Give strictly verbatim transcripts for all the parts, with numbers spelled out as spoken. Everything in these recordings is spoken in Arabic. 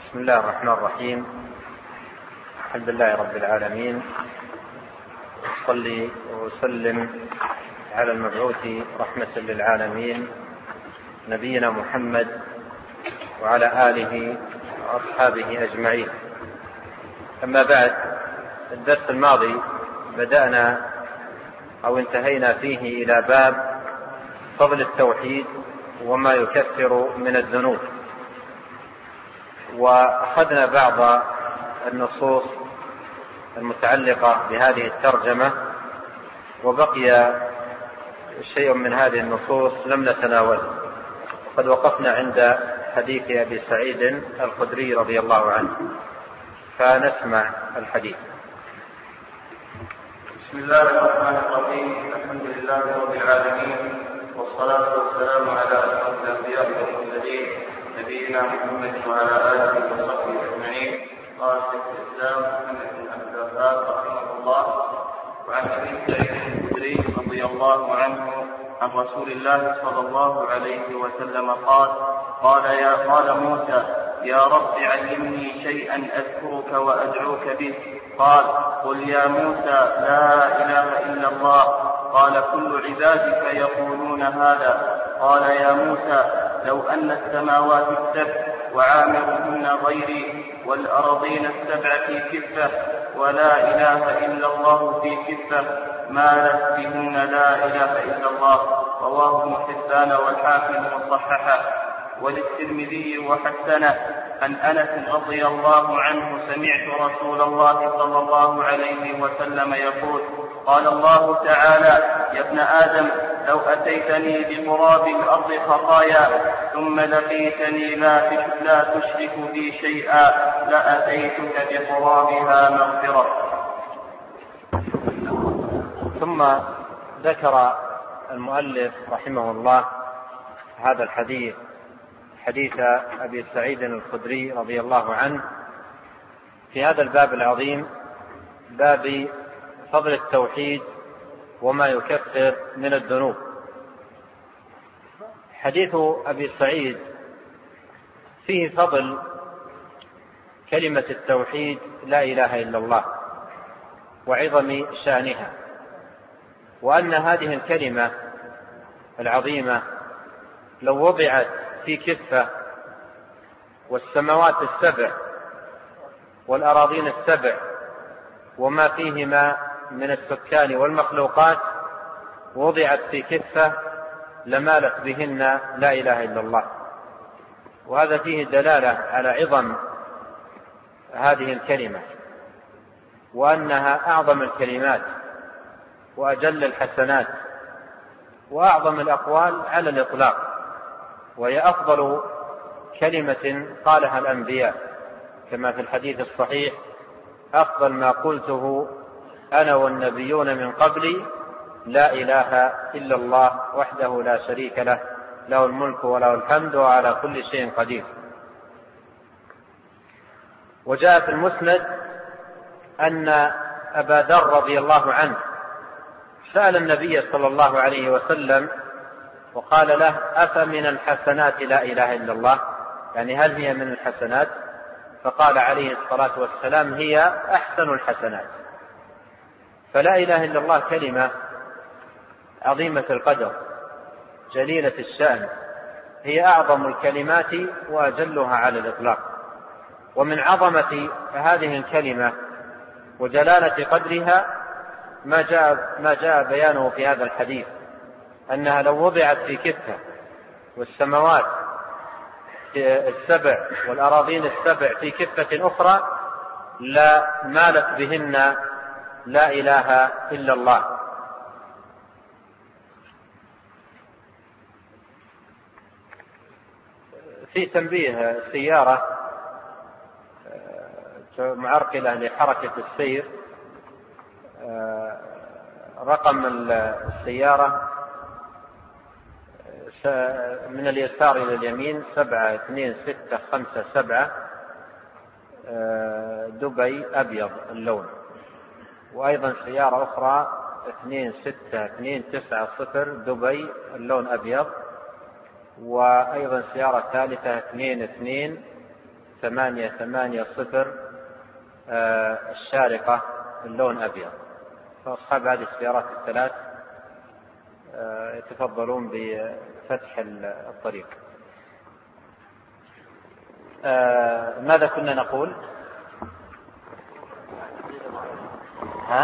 بسم الله الرحمن الرحيم. الحمد لله رب العالمين، أصلي وأسلم على المبعوث رحمة للعالمين نبينا محمد وعلى آله وأصحابه أجمعين. أما بعد، الدرس الماضي بدأنا أو انتهينا فيه إلى باب فضل التوحيد وما يكفر من الذنوب، وأخذنا بعض النصوص المتعلقة بهذه الترجمة، وبقي شيء من هذه النصوص لم نتناوله. وقد وقفنا عند حديث أبي سعيد الخدري رضي الله عنه، فنسمع الحديث. بسم الله الرحمن الرحيم. الحمد لله رب العالمين، والصلاة والسلام على أشرف الأنبياء والمرسلين نبينا محمد وعلى آله وصحبه أجمعين. قال شيخ الإسلام محمد بن عبد الوهاب رحمه الله: وعن أبي سعيد الخدري رضي الله عنه عن رسول الله صلى الله عليه وسلم قال: قال يا قال موسى: يا رب علمني شيئا أذكرك وأدعوك به. قال: قل يا موسى لا إله إلا الله. قال: كل عبادك يقولون هذا. قال: يا موسى لو أن السماوات السبع وعامرهن غيري والأرضين السبع في كفة ولا إله إلا الله في كفة مالت بهن لا إله إلا الله. رواه ابن حبان والحاكم وصححه. وللترمذي وحسنه عن أنس رضي الله عنه: سمعت رسول الله صلى الله عليه وسلم يقول: قال الله تعالى: يا ابن آدم لو أتيتني بقراب الأرض خطايا ثم لقيتني لا تشرك بي شيئا لأتيتك بقرابها مغفرة. ثم ذكر المؤلف رحمه الله هذا الحديث، حديث أبي سعيد الخدري رضي الله عنه، في هذا الباب العظيم، باب فضل التوحيد وما يكفر من الذنوب. حديث أبي سعيد فيه فضل كلمة التوحيد لا إله إلا الله وعظم شأنها، وأن هذه الكلمة العظيمة لو وضعت في كفة والسماوات السبع والأراضين السبع وما فيهما من السكان والمخلوقات وضعت في كفة لمالت بهن لا إله إلا الله. وهذا فيه دلالة على عظم هذه الكلمة، وأنها أعظم الكلمات وأجل الحسنات وأعظم الأقوال على الإطلاق، وهي أفضل كلمة قالها الأنبياء، كما في الحديث الصحيح: أفضل ما قلته أنا والنبيون من قبلي لا إله إلا الله وحده لا شريك له، له الملك وله الحمد وعلى كل شيء قدير. وجاء في المسند أن أبا ذر رضي الله عنه سأل النبي صلى الله عليه وسلم وقال له: أفمن الحسنات لا إله إلا الله؟ يعني هل هي من الحسنات؟ فقال عليه الصلاة والسلام: هي أحسن الحسنات. فلا إله إلا الله كلمة عظيمة القدر جليلة الشأن، هي أعظم الكلمات وأجلها على الإطلاق. ومن عظمة هذه الكلمة وجلالة قدرها ما جاء, ما جاء بيانه في هذا الحديث، أنها لو وضعت في كفة والسماوات السبع والأراضين السبع في كفة أخرى لا مالت بهن لا إله إلا الله. في تنبيه: سيارة معرقلة لحركة السير، رقم السيارة من اليسار إلى اليمين سبعة اثنين ستة خمسة سبعة، دبي أبيض اللون. وأيضا سيارة أخرى اثنين ستة اثنين تسعة صفر دبي اللون أبيض. وأيضا سيارة ثالثة اثنين اثنين ثمانية ثمانية صفر الشارقة اللون أبيض. فأصحاب هذه السيارات الثلاث يتفضلون بفتح الطريق. ماذا كنا نقول؟ ها؟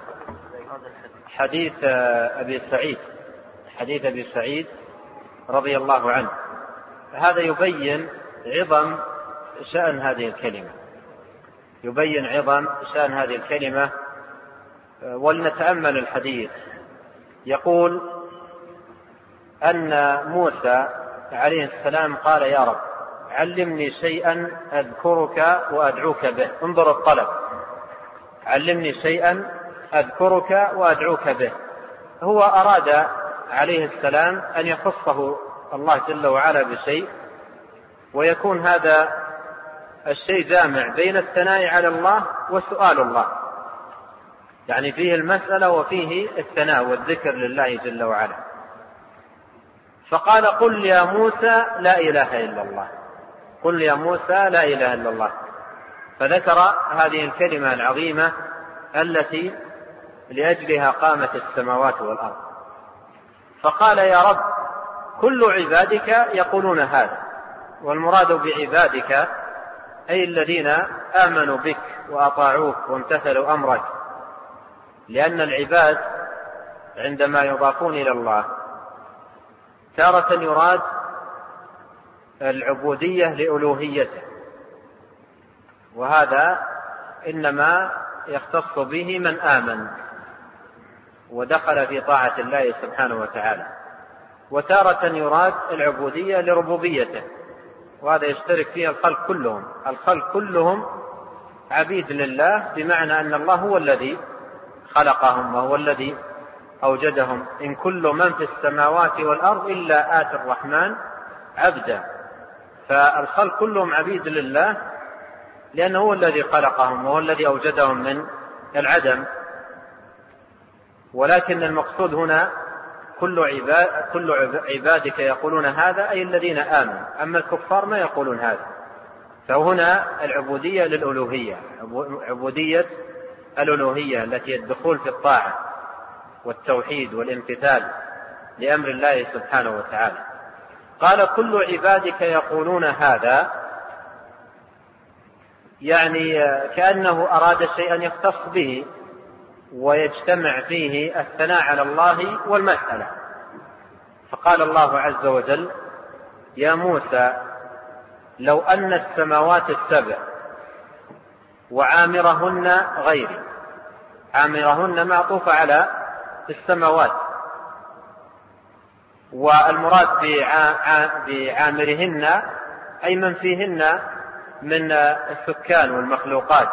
حديث أبي سعيد حديث أبي سعيد رضي الله عنه، هذا يبين عظم شأن هذه الكلمة يبين عظم شأن هذه الكلمة. ولنتأمل الحديث. يقول أن موسى عليه السلام قال: يا رب علمني شيئا أذكرك وأدعوك به. انظر الطلب، علمني شيئا أذكرك وأدعوك به. هو أراد عليه السلام أن يخصه الله جل وعلا بشيء، ويكون هذا الشيء جامع بين الثناء على الله وسؤال الله، يعني فيه المسألة وفيه الثناء والذكر لله جل وعلا. فقال: قل يا موسى لا إله إلا الله. قل يا موسى لا إله إلا الله. فذكر هذه الكلمة العظيمة التي لأجلها قامت السماوات والأرض. فقال: يا رب كل عبادك يقولون هذا. والمراد بعبادك أي الذين آمنوا بك وأطاعوك وامتثلوا أمرك، لأن العباد عندما يضافون إلى الله تارة يراد العبودية لألوهيته، وهذا إنما يختص به من آمن ودخل في طاعة الله سبحانه وتعالى. وتارة يراد العبودية لربوبيته، وهذا يشترك فيه الخلق كلهم. الخلق كلهم عبيد لله، بمعنى أن الله هو الذي خلقهم وهو الذي أوجدهم. إن كل من في السماوات والأرض إلا آتي الرحمن عبدا. فالخلق كلهم عبيد لله، لأنه هو الذي خلقهم وهو الذي أوجدهم من العدم. ولكن المقصود هنا كل عباد كل عبادك يقولون هذا، أي الذين آمنوا. أما الكفار ما يقولون هذا. فهنا العبودية للألوهية، عبودية الألوهية التي الدخول في الطاعة والتوحيد والامتثال لأمر الله سبحانه وتعالى. قال: كل عبادك يقولون هذا، يعني كأنه أراد شيئا يختص به ويجتمع فيه الثناء على الله والمسألة. فقال الله عز وجل: يا موسى لو أن السماوات السبع وعامرهن غيري. عامرهن معطوف على السماوات، والمراد بعامرهن أي من فيهن من السكان والمخلوقات.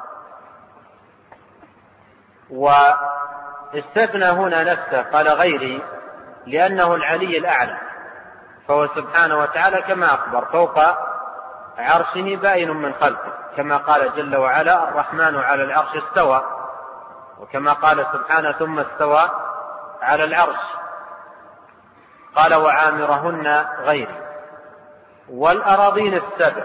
واستثنى هنا نفسه قال غيري لأنه العلي الأعلى، فهو سبحانه وتعالى كما أخبر فوق عرشه بائن من خلقه، كما قال جل وعلا: الرحمن على العرش استوى. وكما قال سبحانه: ثم استوى على العرش. قال: وعامرهن غيري. والأراضين السبع،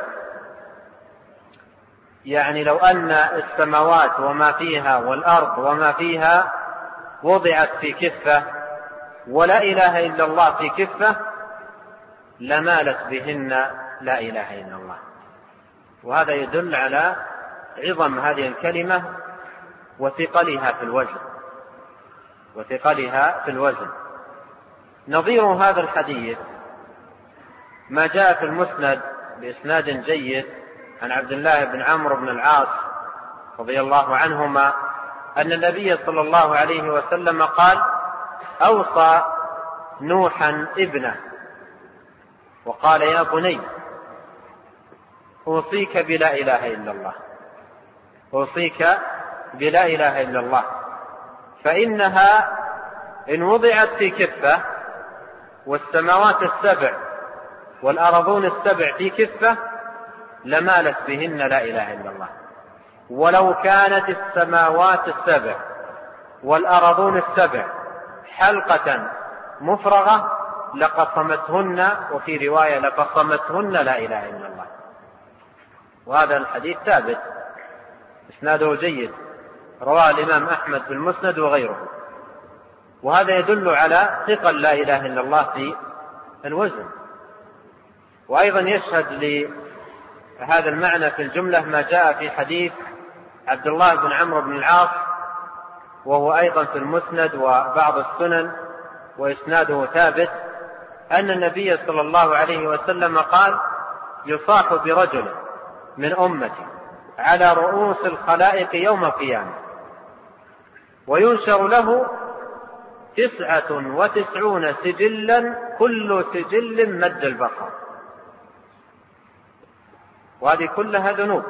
يعني لو أن السماوات وما فيها والأرض وما فيها وضعت في كفة ولا إله إلا الله في كفة لمالت بهن لا إله إلا الله. وهذا يدل على عظم هذه الكلمة وثقلها في الوزن وثقلها في الوزن. نظير هذا الحديث ما جاء في المسند بإسناد جيد عن عبد الله بن عمرو بن العاص رضي الله عنهما أن النبي صلى الله عليه وسلم قال: أوصى نوحا ابنه وقال: يا بني أوصيك بلا إله إلا الله أوصيك بلا إله إلا الله فإنها إن وضعت في كفة والسماوات السبع والأرضون السبع في كفة لمالت بهن لا إله إلا الله. ولو كانت السماوات السبع والأرضون السبع حلقة مفرغة لقصمتهن، وفي رواية لقصمتهن لا إله إلا الله. وهذا الحديث ثابت إسناده جيد، رواه الإمام أحمد في المسند وغيره. وهذا يدل على ثقل لا إله إلا الله في الوزن. وأيضا يشهد لهذا المعنى في الجملة ما جاء في حديث عبد الله بن عمرو بن العاص، وهو أيضا في المسند وبعض السنن وإسناده ثابت، أن النبي صلى الله عليه وسلم قال: يصاح برجل من أمتي على رؤوس الخلائق يوم القيامة وينشر له تسعة وتسعون سجلا كل سجل مد البصر، وهذه كلها ذنوب.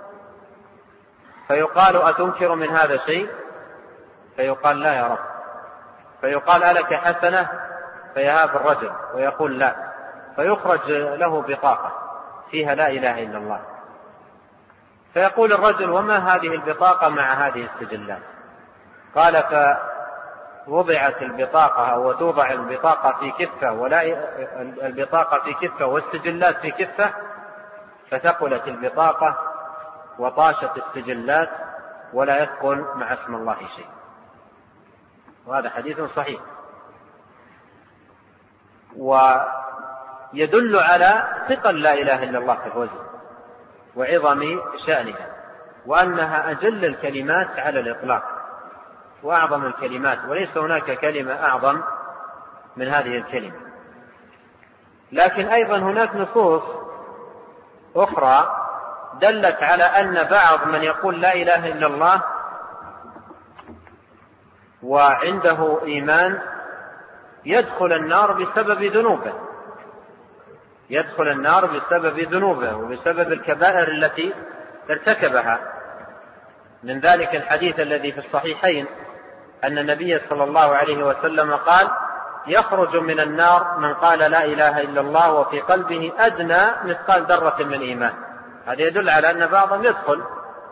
فيقال: أتنكر من هذا شيء؟ فيقال: لا يا رب. فيقال: ألك حسنة؟ فيهاب الرجل ويقول: لا. فيخرج له بطاقة فيها لا إله إلا الله. فيقول الرجل: وما هذه البطاقة مع هذه السجلات؟ قال: فوضعت البطاقة أو توضع البطاقة في كفة ولا البطاقة في كفة والسجلات في كفة، فثقلت البطاقة وطاشت السجلات ولا يثقل مع اسم الله شيء. وهذا حديث صحيح، ويدل على ثقل لا إله إلا الله في الوزن وعظم شأنها، وأنها أجل الكلمات على الإطلاق وأعظم الكلمات، وليس هناك كلمة أعظم من هذه الكلمة. لكن أيضا هناك نصوص أخرى دلت على أن بعض من يقول لا إله إلا الله وعنده إيمان يدخل النار بسبب ذنوبه، يدخل النار بسبب ذنوبه وبسبب الكبائر التي ارتكبها. من ذلك الحديث الذي في الصحيحين أن النبي صلى الله عليه وسلم قال: يخرج من النار من قال لا إله إلا الله وفي قلبه أدنى مثقال ذرة من إيمان. هذا يدل على أن بعضهم يدخل.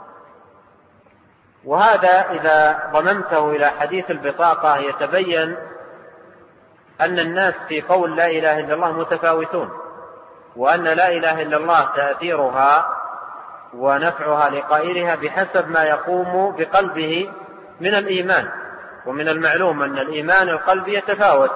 وهذا إذا ضممته إلى حديث البطاقة يتبين أن الناس في قول لا إله إلا الله متفاوتون، وأن لا إله إلا الله تأثيرها ونفعها لقائلها بحسب ما يقوم بقلبه من الإيمان. ومن المعلوم أن الإيمان القلبي يتفاوت،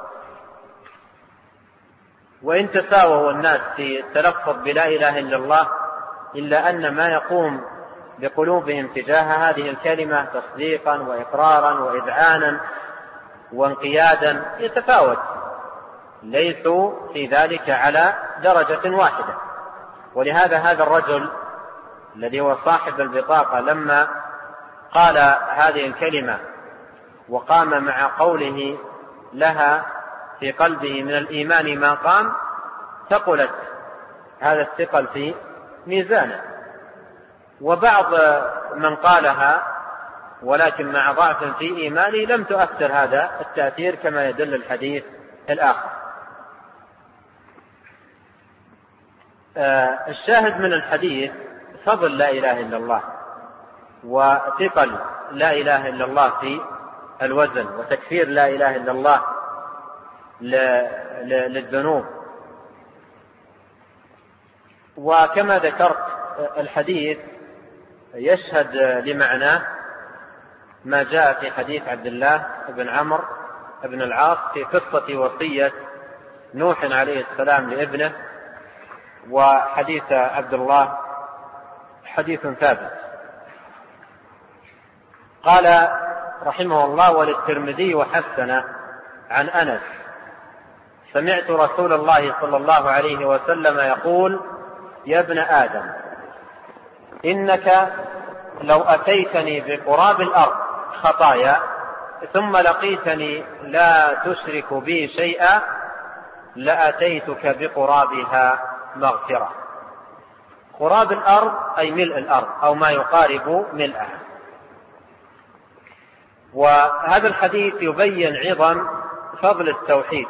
وإن تساووا الناس في التلفظ بلا إله إلا الله إلا أن ما يقوم بقلوبهم تجاه هذه الكلمة تصديقا وإقرارا وإذعانا وانقيادا يتفاوت، ليسوا في ذلك على درجة واحدة. ولهذا هذا الرجل الذي هو صاحب البطاقة لما قال هذه الكلمة وقام مع قوله لها في قلبه من الإيمان ما قام، ثقلت هذا الثقل في ميزانه. وبعض من قالها ولكن مع ضعف في إيمانه لم تؤثر هذا التأثير كما يدل الحديث الآخر. آه الشاهد من الحديث فضل لا إله إلا الله وثقل لا إله إلا الله في الوزن، وتكفير لا إله إلا الله للذنوب. وكما ذكرت الحديث يشهد لمعناه ما جاء في حديث عبد الله بن عمرو بن العاص في قصة وصية نوح عليه السلام لابنه، وحديث عبد الله حديث ثابت. قال رحمه الله: وللترمذي وحسن عن أنس: سمعت رسول الله صلى الله عليه وسلم يقول: يا ابن آدم، إنك لو أتيتني بقراب الأرض خطايا ثم لقيتني لا تشرك بي شيئا لأتيتك بقرابها مغفرة. قراب الأرض أي ملء الأرض أو ما يقارب ملئها. وهذا الحديث يبين عظم فضل التوحيد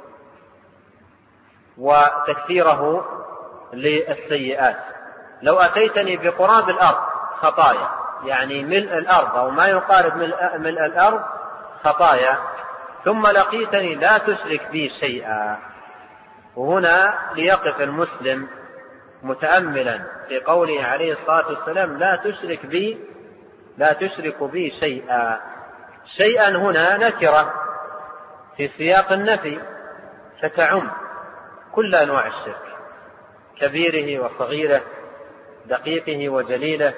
وتكثيره للسيئات. لو أتيتني بقراب الأرض خطايا يعني ملء الأرض أو ما يقارب ملء الأرض خطايا ثم لقيتني لا تشرك بي شيئا. وهنا ليقف المسلم متأملا في قوله عليه الصلاة والسلام لا تشرك بي لا تشرك بي شيئا. شيئا هنا نكرة في سياق النفي فتعم كل أنواع الشرك، كبيره وصغيره، دقيقه وجليله،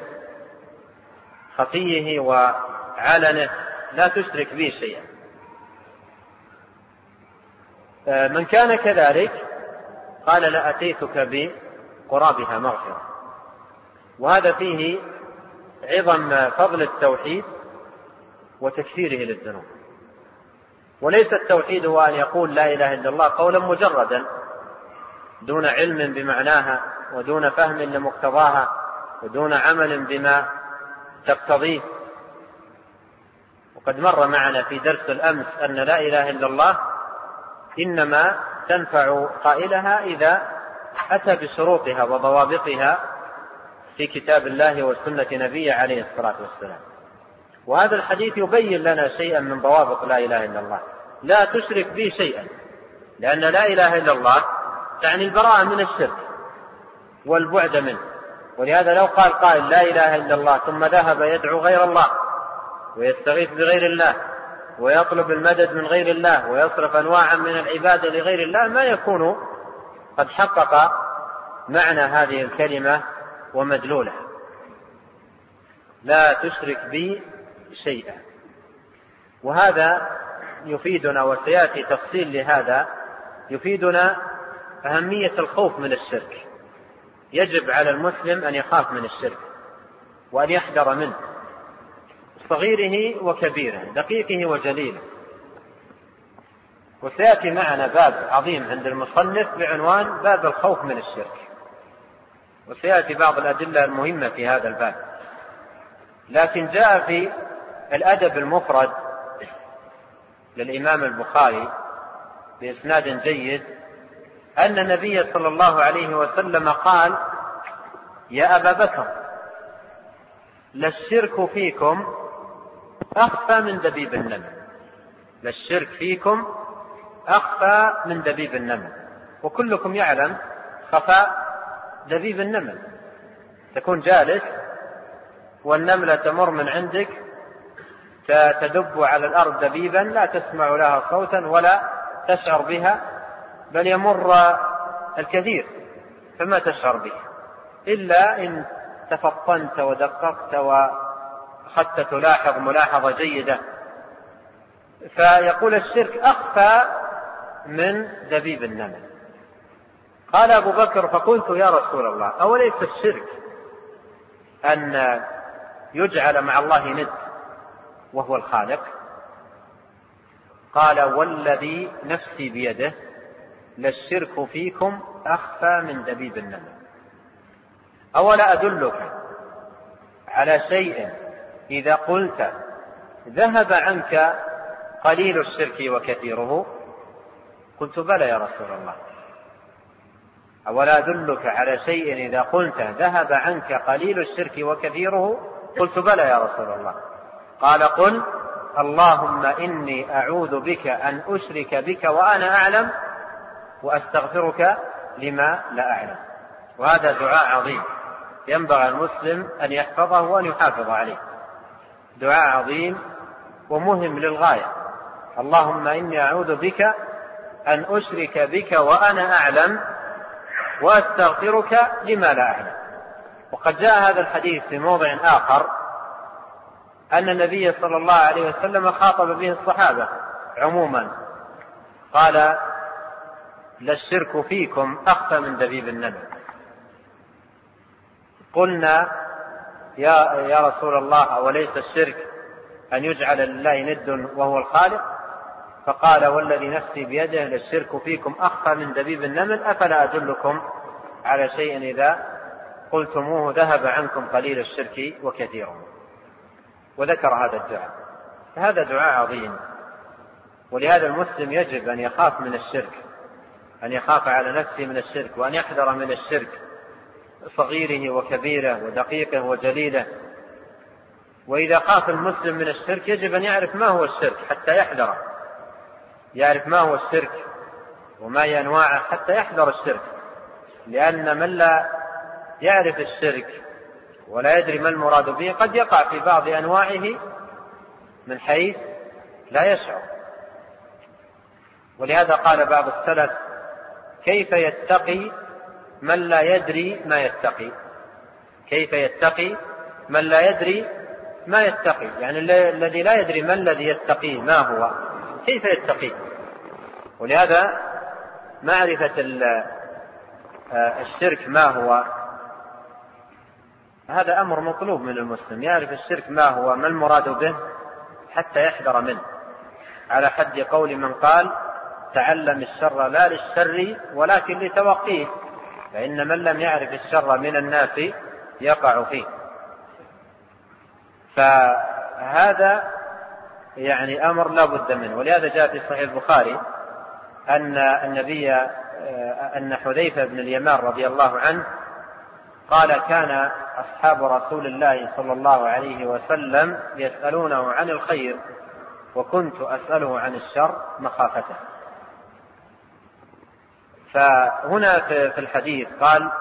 خفيه وعلنه، لا تشرك بي شيئا. من كان كذلك قال لأتيتك بقرابها مغفرة. وهذا فيه عظم فضل التوحيد وتكفيره للذنوب. وليس التوحيد هو أن يقول لا إله إلا الله قولا مجردا دون علم بمعناها ودون فهم لمقتضاها ودون عمل بما تقتضيه. وقد مر معنا في درس الأمس أن لا إله إلا الله إنما تنفع قائلها إذا أتى بشروطها وضوابطها في كتاب الله وسنة نبيه عليه الصلاة والسلام. وهذا الحديث يبين لنا شيئا من ضوابط لا إله إلا الله. لا تشرك بي شيئا، لأن لا إله إلا الله تعني البراءة من الشرك والبعد منه. ولهذا لو قال قائل لا إله إلا الله ثم ذهب يدعو غير الله ويستغيث بغير الله ويطلب المدد من غير الله ويصرف أنواعا من العبادة لغير الله، ما يكون قد حقق معنى هذه الكلمة ومدلولها. لا تشرك بي شيئا. وهذا يفيدنا، وسيأتي تفصيل لهذا، يفيدنا أهمية الخوف من الشرك. يجب على المسلم أن يخاف من الشرك وأن يحذر منه، صغيره وكبيره، دقيقه وجليله. وسيأتي معنا باب عظيم عند المصنف بعنوان باب الخوف من الشرك، وسيأتي بعض الأدلة المهمة في هذا الباب. لكن جاء في الأدب المفرد للإمام البخاري بإسناد جيد أن النبي صلى الله عليه وسلم قال: يا أبا بكر للشرك فيكم أخفى من دبيب النمل. للشرك فيكم أخفى من دبيب النمل. وكلكم يعلم خفاء دبيب النمل. تكون جالس والنملة تمر من عندك تدب على الأرض دبيبا لا تسمع لها صوتا ولا تشعر بها، بل يمر الكثير فما تشعر به إلا إن تفطنت ودققت وأخذت تلاحظ ملاحظة جيدة. فيقول الشرك أخفى من دبيب النمل. قال أبو بكر: فقلت يا رسول الله أوليس الشرك أن يجعل مع الله ند وهو الخالق؟ قال: والذي نفسي بيده للشرك فيكم أخفى من دبيب النمل. أولا أدلك على شيء إذا قلت ذهب عنك قليل الشرك وكثيره؟ قلت: بلى يا رسول الله. أولا أدلك على شيء إذا قلت ذهب عنك قليل الشرك وكثيره؟ قلت: بلى يا رسول الله. قال: قل اللهم إني أعوذ بك أن أشرك بك وأنا أعلم وأستغفرك لما لا أعلم. وهذا دعاء عظيم ينبغي المسلم أن يحفظه وأن يحافظ عليه. دعاء عظيم ومهم للغاية. اللهم إني أعوذ بك أن أشرك بك وأنا أعلم وأستغفرك لما لا أعلم. وقد جاء هذا الحديث في موضع آخر أن النبي صلى الله عليه وسلم خاطب به الصحابة عموما، قال: للشرك فيكم أخفى من دبيب النمل. قلنا: يا, يا رسول الله أوليس الشرك أن يجعل لله ند وهو الخالق؟ فقال: والذي نفسي بيده للشرك فيكم أخفى من دبيب النمل. أفلا أدلكم على شيء إذا قلتموه ذهب عنكم قليل الشرك وكثيره؟ وذكر هذا الدعاء. هذا دعاء عظيم، ولهذا المسلم يجب أن يخاف من الشرك، أن يخاف على نفسه من الشرك، وأن يحذر من الشرك صغيره وكبيره ودقيقه وجليله. وإذا خاف المسلم من الشرك يجب أن يعرف ما هو الشرك حتى يحذره، يعرف ما هو الشرك وما هي أنواعه حتى يحذر الشرك. لأن من لا يعرف الشرك ولا يدري ما المراد به قد يقع في بعض أنواعه من حيث لا يشعر. ولهذا قال بعض السلف: كيف يتقي من لا يدري ما يتقي؟ كيف يتقي من لا يدري ما يتقي؟ يعني الذي لا يدري ما الذي يتقيه ما هو، كيف يتقي؟ ولهذا معرفة الشرك ما هو هذا أمر مطلوب من المسلم، يعرف الشرك ما هو، ما المراد به، حتى يحذر منه، على حد قول من قال: تعلم الشر لا للشر ولكن لتوقيه، فإن من لم يعرف الشر من الناس يقع فيه. فهذا يعني أمر لا بد منه. ولهذا جاء في صحيح البخاري أن النبي أن حذيفة بن اليمان رضي الله عنه قال: كان أصحاب رسول الله صلى الله عليه وسلم يسألونه عن الخير وكنت أسأله عن الشر مخافته. فهنا في الحديث قال: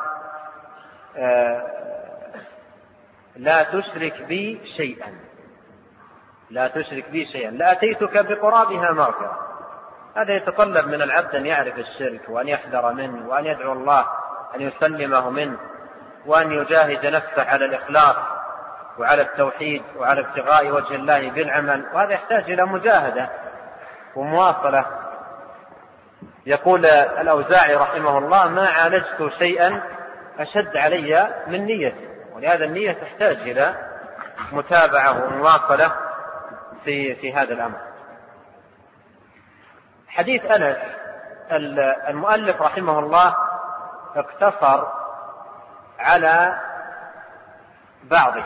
لا تشرك بي شيئا، لا تشرك بي شيئا لأتيتك بقرابها مغفرة. هذا يتطلب من العبد أن يعرف الشرك وأن يحذر منه وأن يدعو الله أن يسلمه منه وأن يجاهد نفسه على الإخلاص وعلى التوحيد وعلى ابتغاء وجه الله بالعمل، وهذا يحتاج إلى مجاهدة ومواصلة. يقول الأوزاعي رحمه الله: ما عالجت شيئا أشد علي من نيتي. ولهذا النية تحتاج إلى متابعة ومواصلة في في هذا الأمر. حديث أنس المؤلف رحمه الله اقتصر على بعضه،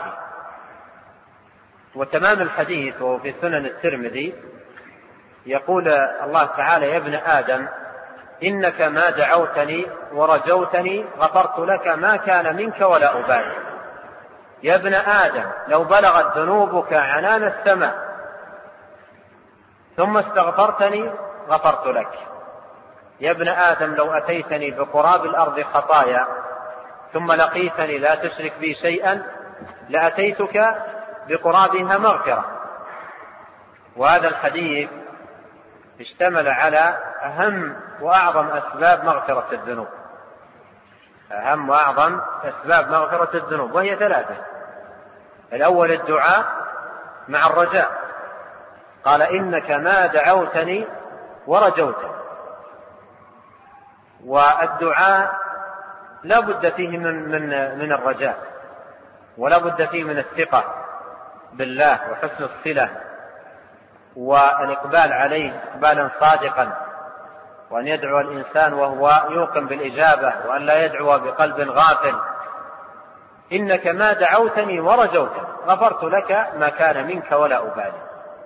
وتمام الحديث وهو في سنن الترمذي يقول الله تعالى: يا ابن آدم إنك ما دعوتني ورجوتني غفرت لك ما كان منك ولا أبالي. يا ابن آدم لو بلغت ذنوبك عنان السماء ثم استغفرتني غفرت لك. يا ابن آدم لو أتيتني بقراب الأرض خطايا ثم لقيتني لا تشرك بي شيئا لأتيتك بقرابها مغفرة. وهذا الحديث اشتمل على أهم وأعظم أسباب مغفرة الذنوب، أهم وأعظم أسباب مغفرة الذنوب، وهي ثلاثة. الأول الدعاء مع الرجاء، قال: إنك ما دعوتني ورجوتني. والدعاء لا بد فيه من, من, من الرجاء، ولا بد فيه من الثقة بالله وحسن الصلة والإقبال عليه إقبالا صادقا، وأن يدعو الإنسان وهو يوقن بالإجابة، وأن لا يدعو بقلب غافل. إنك ما دعوتني ورجوتني غفرت لك ما كان منك ولا أبالي.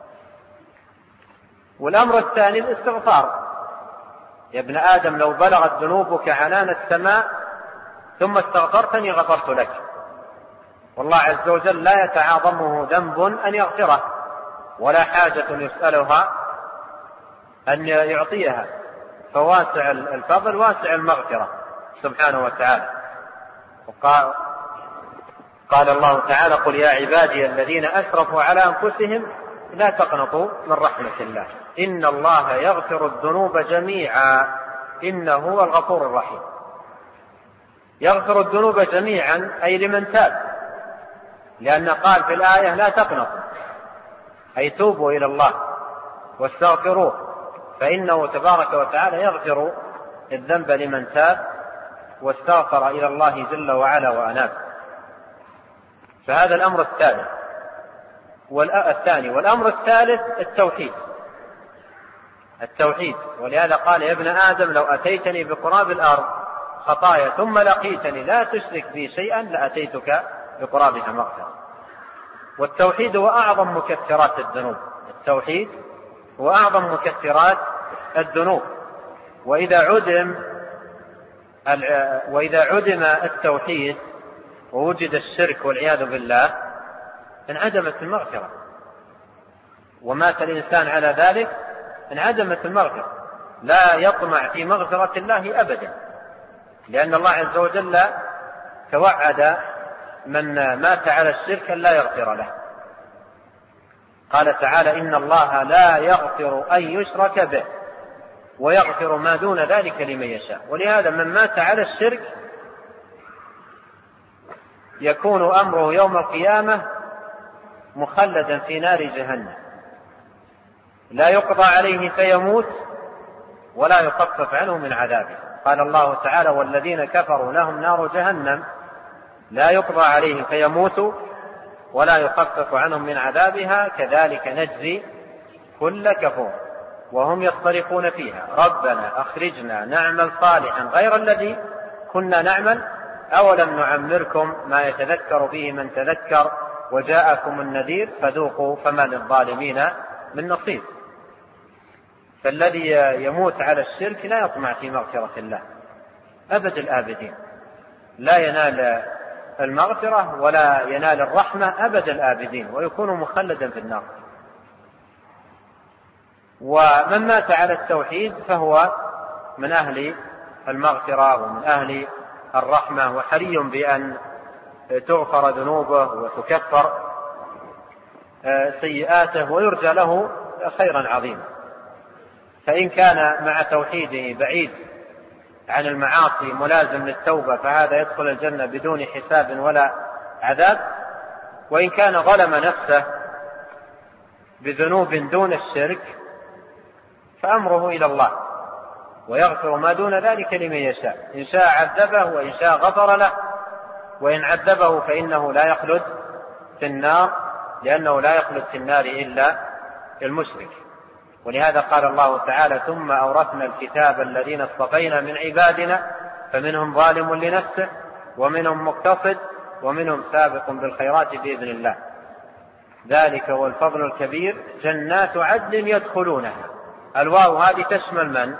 والأمر الثاني الاستغفار. يا ابن آدم لو بلغت ذنوبك عنان السماء ثم استغفرتني غفرت لك. والله عز وجل لا يتعاظمه ذنب أن يغفره، ولا حاجة يسألها أن يعطيها، فواسع الفضل واسع المغفرة سبحانه وتعالى. وقال قال الله تعالى: قل يا عبادي الذين أسرفوا على أنفسهم لا تقنطوا من رحمة الله إن الله يغفر الذنوب جميعا إنه هو الغفور الرحيم. يغفر الذنوب جميعا أي لمن تاب، لأن قال في الآية: لا تقنطوا، أي توبوا إلى الله واستغفروه، فإنه تبارك وتعالى يغفر الذنب لمن تاب واستغفر إلى الله جل وعلا وأناب. فهذا الأمر الثالث والثاني. والأمر الثالث التوحيد التوحيد ولهذا قال: يا ابن آدم لو أتيتني بقراب الأرض خطايا ثم لقيتني لا تشرك بي شيئا لأتيتك بقرابها مغفرة. والتوحيد هو أعظم مكفرات الذنوب، التوحيد هو أعظم مكفرات الذنوب. وإذا عدم وإذا عدم التوحيد ووجد الشرك والعياذ بالله انعدمت المغفرة، ومات الإنسان على ذلك انعدمت المغفرة. لا يطمع في مغفرة الله أبدا، لأن الله عز وجل توعد من مات على الشرك أن لا يغفر له. قال تعالى: إن الله لا يغفر أن يشرك به ويغفر ما دون ذلك لمن يشاء. ولهذا من مات على الشرك يكون أمره يوم القيامة مخلدا في نار جهنم، لا يقضى عليه فيموت ولا يخفف عنه من عذابه. قال الله تعالى: والذين كفروا لهم نار جهنم لا يقضى عليهم فيموتوا ولا يخفف عنهم من عذابها كذلك نجزي كل كفور وهم يصطرخون فيها ربنا أخرجنا نعمل صالحا غير الذي كنا نعمل أولم نعمركم ما يتذكر به من تذكر وجاءكم النذير فذوقوا فما للظالمين من نصير. فالذي يموت على الشرك لا يطمع في مغفرة الله أبد الآبدين، لا ينال المغفرة ولا ينال الرحمة أبد الآبدين، ويكون مخلدا في النار. ومن مات على التوحيد فهو من أهل المغفرة ومن أهل الرحمة، وحري بأن تغفر ذنوبه وتكفر سيئاته ويرجى له خيرا عظيما. فإن كان مع توحيده بعيد عن المعاصي ملازم للتوبة فهذا يدخل الجنة بدون حساب ولا عذاب. وإن كان ظلم نفسه بذنوب دون الشرك فأمره إلى الله ويغفر ما دون ذلك لمن يشاء، إن شاء عذبه وإن شاء غفر له. وإن عذبه فإنه لا يخلد في النار، لأنه لا يخلد في النار إلا المشرك. ولهذا قال الله تعالى: ثم أورثنا الكتاب الذين اصطفينا من عبادنا فمنهم ظالم لنفسه ومنهم مقتصد ومنهم سابق بالخيرات بإذن الله ذلك هو الفضل الكبير جنات عدن يدخلونها. الواو هذه تشمل من؟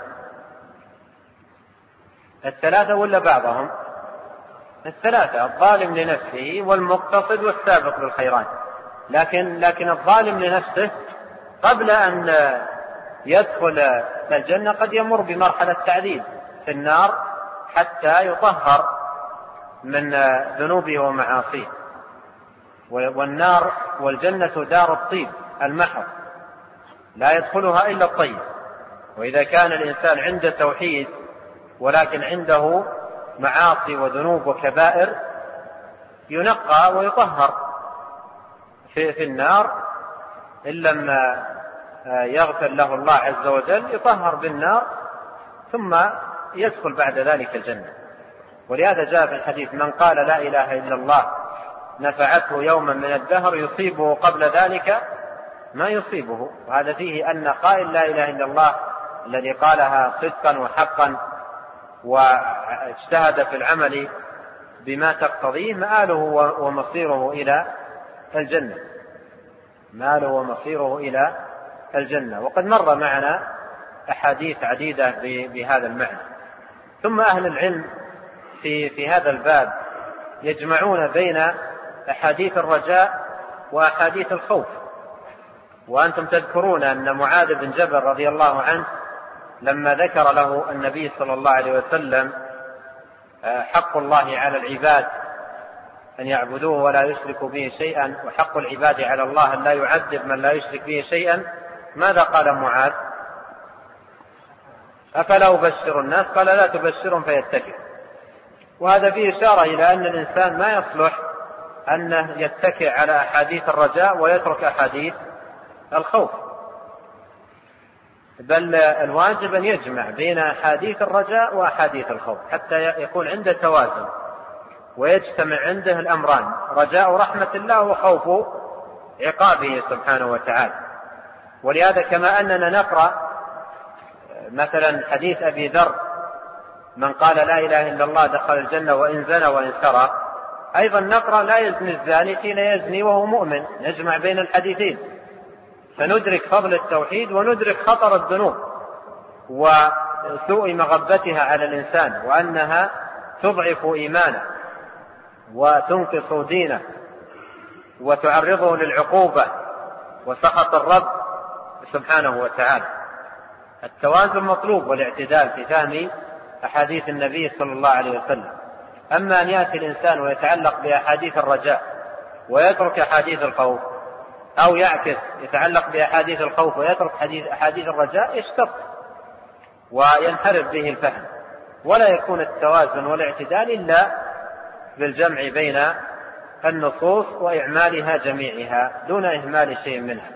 الثلاثة ولا بعضهم؟ الثلاثة، الظالم لنفسه والمقتصد والسابق بالخيرات. لكن لكن الظالم لنفسه قبل أن يدخل الجنة قد يمر بمرحلة تعذيب في النار حتى يطهر من ذنوبه ومعاصيه. والنار والجنة دار الطيب المحض لا يدخلها إلا الطيب. وإذا كان الإنسان عنده توحيد ولكن عنده معاصي وذنوب وكبائر ينقى ويطهر في, في النار إن لم يغفر له الله عز وجل يطهر بالنار ثم يدخل بعد ذلك الجنة. ولهذا جاء في الحديث: من قال لا إله إلا الله نفعته يوما من الدهر يصيبه قبل ذلك ما يصيبه. وهذا فيه أن قائل لا إله إلا الله الذي قالها صدقا وحقا واجتهد في العمل بما تقتضيه مآله ومصيره إلى الجنة مآله ومصيره إلى الجنة. وقد مر معنا أحاديث عديدة بهذا المعنى. ثم أهل العلم في, في هذا الباب يجمعون بين أحاديث الرجاء وأحاديث الخوف. وأنتم تذكرون أن معاذ بن جبل رضي الله عنه لما ذكر له النبي صلى الله عليه وسلم حق الله على العباد أن يعبدوه ولا يشركوا به شيئا وحق العباد على الله أن لا يعذب من لا يشرك به شيئا، ماذا قال معاذ؟ أفلا أبشر الناس؟ قال لا تبشرهم فيتكل. وهذا فيه إشارة إلى أن الإنسان ما يصلح أنه يتكئ على أحاديث الرجاء ويترك أحاديث الخوف، بل الواجب أن يجمع بين أحاديث الرجاء وأحاديث الخوف حتى يكون عنده توازن ويجتمع عنده الأمران: رجاء رحمة الله وخوف عقابه سبحانه وتعالى. ولهذا كما أننا نقرأ مثلا حديث أبي ذر: من قال لا إله إلا الله دخل الجنة وإن زنى وإن سرق، أيضا نقرأ لا يزني الزاني حين يزني وهو مؤمن. نجمع بين الحديثين فندرك فضل التوحيد وندرك خطر الذنوب وسوء مغبتها على الإنسان وأنها تضعف إيمانه وتنقص دينه وتعرضه للعقوبة وسخط الرب سبحانه وتعالى. التوازن مطلوب والاعتدال في فهم أحاديث النبي صلى الله عليه وسلم. أما أن يأتي الإنسان ويتعلق بأحاديث الرجاء ويترك أحاديث الخوف، أو يعكس يتعلق بأحاديث الخوف ويترك أحاديث الرجاء، يشتط وينحرف به الفهم، ولا يكون التوازن والاعتدال إلا بالجمع بين النصوص وإعمالها جميعها دون إهمال شيء منها.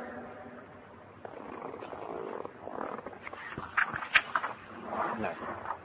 نعم.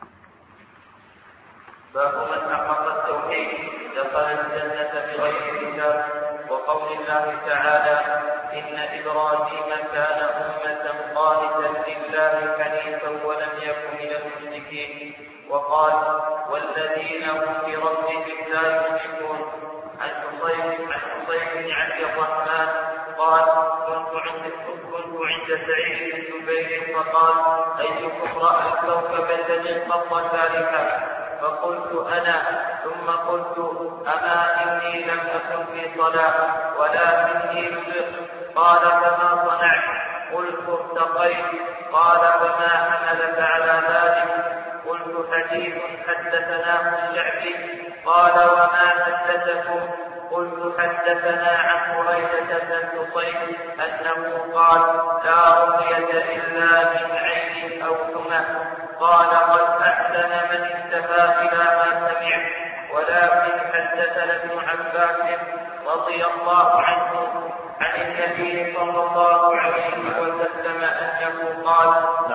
باب من حقق التوحيد دخل الجنة بغير حساب. وقول الله تعالى: إن إبراهيم كان أمة قانتا لله حنيفا ولم يكن من المشركين. وقال: والذين هم بربهم لا يشركون. عن حصين بن عبد الرحمن قال: كنت عند كنت عند سعيد بن جبير فقال: أيكم رأى الكوكب الذي انقض ثالثا؟ فقلت: أنا. ثم قلت: أما إني لم أكن في صلاة ولكني نذرت. قال: فما صنعت؟ قلت: ارتقيت. قال: فما حملك على ذلك؟ قلت: حديث حدثناه الشعبي. قال: وما حدثكم؟ قلت: حدثنا عن هريرة بن حصين أنه قال: لا رقية إلا من عين أو ثمة. قال: قد أحسن من انتهى إلى ما سمع. ولكن حدثنا ابن عباس رضي الله عنه عن النبي صلى الله عليه وسلم أنه قال: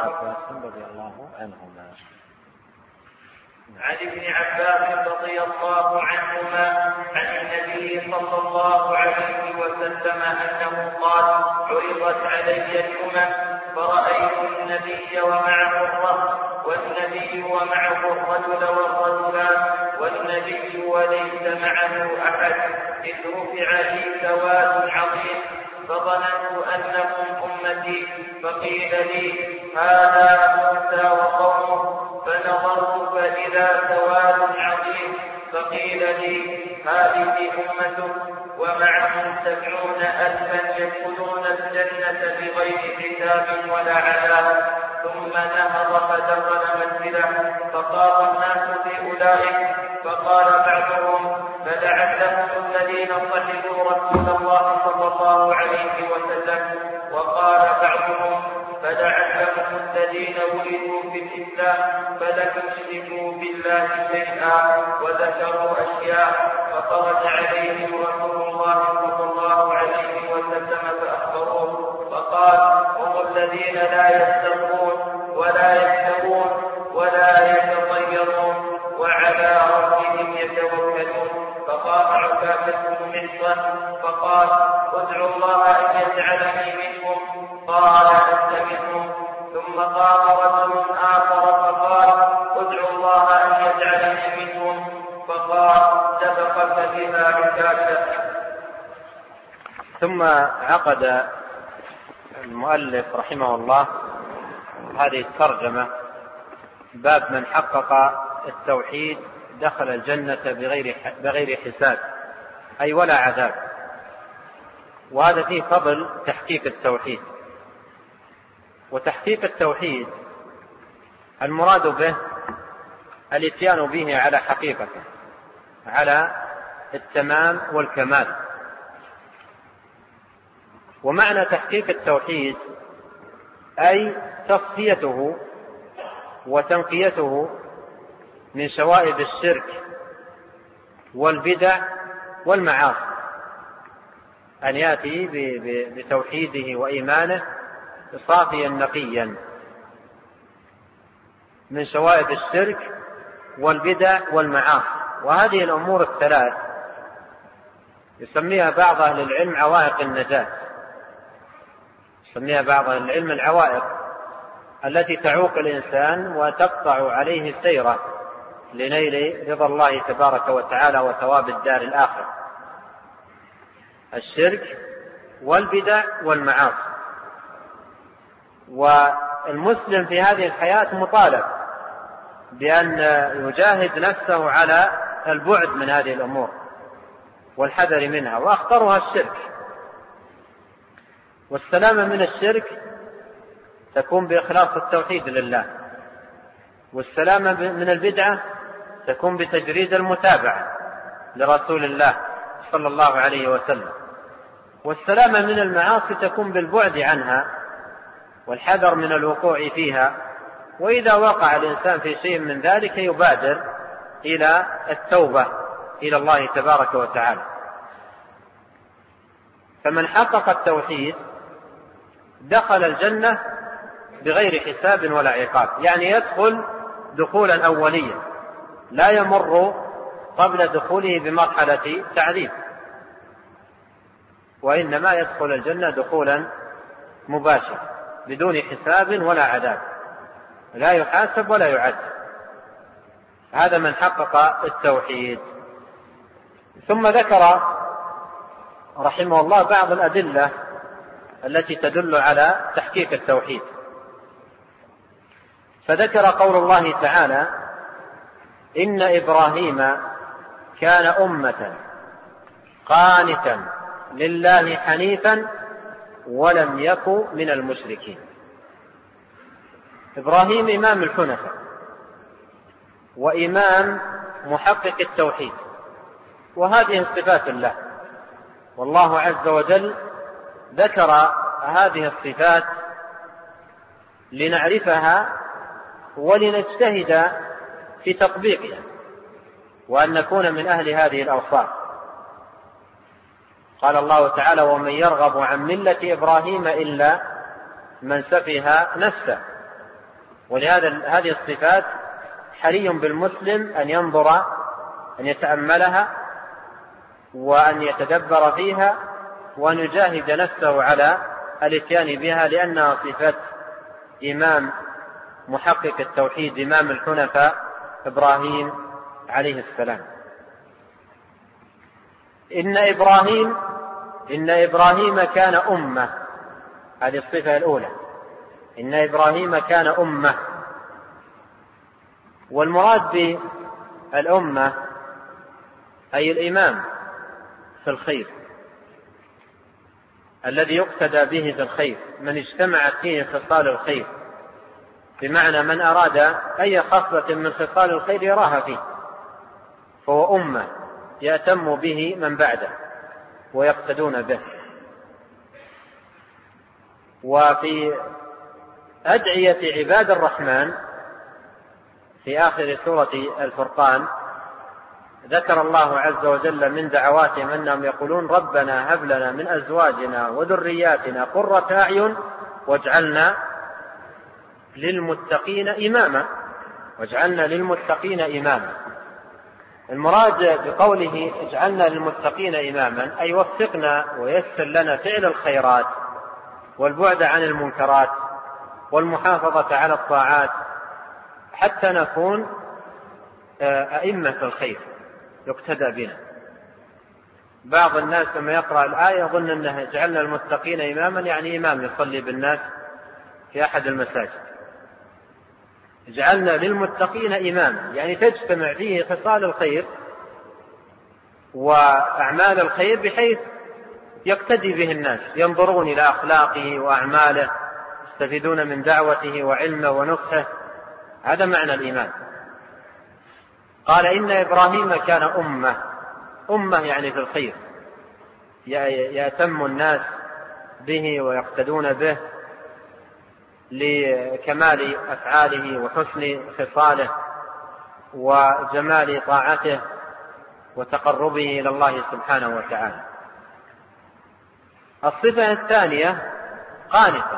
عن ابن عباس رضي الله عنهما عن النبي صلى الله عليه وسلم أنه قال: عرضت علي الأمم فرأيت النبي ومعه الرهط والنبي ومعه الرجل والرجلان والنبي وليس معه أحد، إذ رفع لي سواد عظيم فظننت أنهم أمتي، فقيل لي: هذا موسى وقومه. فنظرت فإذا سواد عظيم، فقيل لي: هذه أمتك ومعهم سبعون ألفا يدخلون الجنة بغير حساب ولا عذاب. ثم نهض فدخل منزله فقام الناس في أولئك، فقال بعضهم: فلعلهم الذين صحبوا رسول الله صلى الله عليه وسلم. وقال بعضهم: فلعلهم الذين ولدوا في الإسلام فلم يشركوا بالله شيئا. وذكروا أشياء، فخرج عليهم رسول الله صلى الله عليه وسلم فأخبروه، فقال: هم الذين لا يسترقون ولا يكتبون ولا يتطيرون وعلى ربهم يتوكلون. فقام عكاشة بن محصن فقال: ادعوا الله أن يجعلني منهم. قال: أنت منهم. ثم قام رجل آخر فقال: ادعوا الله أن يجعلني منهم. فقال: سبقك بها عكاشة. ثم عقد المؤلف رحمه الله هذه الترجمة: باب من حقق التوحيد دخل الجنة بغير بغير حساب، أي ولا عذاب. وهذا فيه فضل تحقيق التوحيد. وتحقيق التوحيد المراد به الاتيان به على حقيقته، على التمام والكمال. ومعنى تحقيق التوحيد أي تصفيته وتنقيته من شوائب الشرك والبدع والمعاصي، أن يأتي بتوحيده وإيمانه صافيا نقيا من شوائب الشرك والبدع والمعاصي. وهذه الأمور الثلاث يسميها بعض أهل العلم عوائق النجاة، يسميها بعض أهل العلم العوائق التي تعوق الإنسان وتقطع عليه سيره لنيل رضا الله تبارك وتعالى وثواب الدار الآخرة: الشرك والبدع والمعاصي. والمسلم في هذه الحياة مطالب بأن يجاهد نفسه على البعد من هذه الأمور والحذر منها، وأخطرها الشرك. والسلامة من الشرك تكون بإخلاص التوحيد لله، والسلامة من البدعة تكون بتجريد المتابعة لرسول الله صلى الله عليه وسلم، والسلامة من المعاصي تكون بالبعد عنها والحذر من الوقوع فيها، وإذا وقع الإنسان في شيء من ذلك يبادر إلى التوبة إلى الله تبارك وتعالى. فمن حقق التوحيد دخل الجنة بغير حساب ولا عقاب، يعني يدخل دخولا أوليا لا يمر قبل دخوله بمرحلة تعذيب، وإنما يدخل الجنة دخولا مباشر بدون حساب ولا عذاب، لا يحاسب ولا يعذب. هذا من حقق التوحيد. ثم ذكر رحمه الله بعض الأدلة التي تدل على تحقيق التوحيد، فذكر قول الله تعالى: إن إبراهيم كان أمة قانتا لله حنيفا ولم يك من المشركين. إبراهيم إمام الحنفاء وإمام محقق التوحيد، وهذه صفات الله، والله عز وجل ذكر هذه الصفات لنعرفها ولنجتهد في تطبيقها وأن نكون من أهل هذه الأوصاف. قال الله تعالى: ومن يرغب عن ملة إبراهيم إلا من سفه نفسه. ولهذا هذه الصفات حري بالمسلم أن ينظر أن يتأملها وأن يتدبر فيها وأن يجاهد نفسه على الاتيان بها، لأنها صفات إمام محقق التوحيد، إمام الحنفاء إبراهيم عليه السلام. إن إبراهيم إن إبراهيم كان أمة، هذه الصفة الأولى، إن إبراهيم كان أمة. والمراد بالأمة أي الإمام في الخير الذي يقتدى به في الخير، من اجتمعت فيه خصال الخير، بمعنى من أراد أي خصلة من خصال الخير يراها فيه فهو أمة يأتم به من بعده ويقتدون به. وفي أدعية عباد الرحمن في آخر سورة الفرقان ذكر الله عز وجل من دعواتهم أنهم يقولون: ربنا هب لنا من أزواجنا وذرياتنا قرة أعين واجعلنا للمتقين إماما واجعلنا للمتقين إماما. المراد بقوله اجعلنا للمتقين إماما أي وفقنا ويسر لنا فعل الخيرات والبعد عن المنكرات والمحافظة على الطاعات حتى نكون أئمة الخير يقتدى بنا. بعض الناس لما يقرأ الآية يظن أنها جعلنا المتقين إماما يعني إمام يصلي بالناس في أحد المساجد. جعلنا للمتقين إماما يعني تجتمع فيه خصال الخير وأعمال الخير بحيث يقتدي به الناس، ينظرون إلى أخلاقه وأعماله، يستفيدون من دعوته وعلمه ونصحه. هذا معنى الإيمان. قال: إن إبراهيم كان أمة، أمة يعني في الخير، يأتم الناس به ويقتدون به لكمال أفعاله وحسن خصاله وجمال طاعته وتقربه إلى الله سبحانه وتعالى. الصفة الثانية قانتا،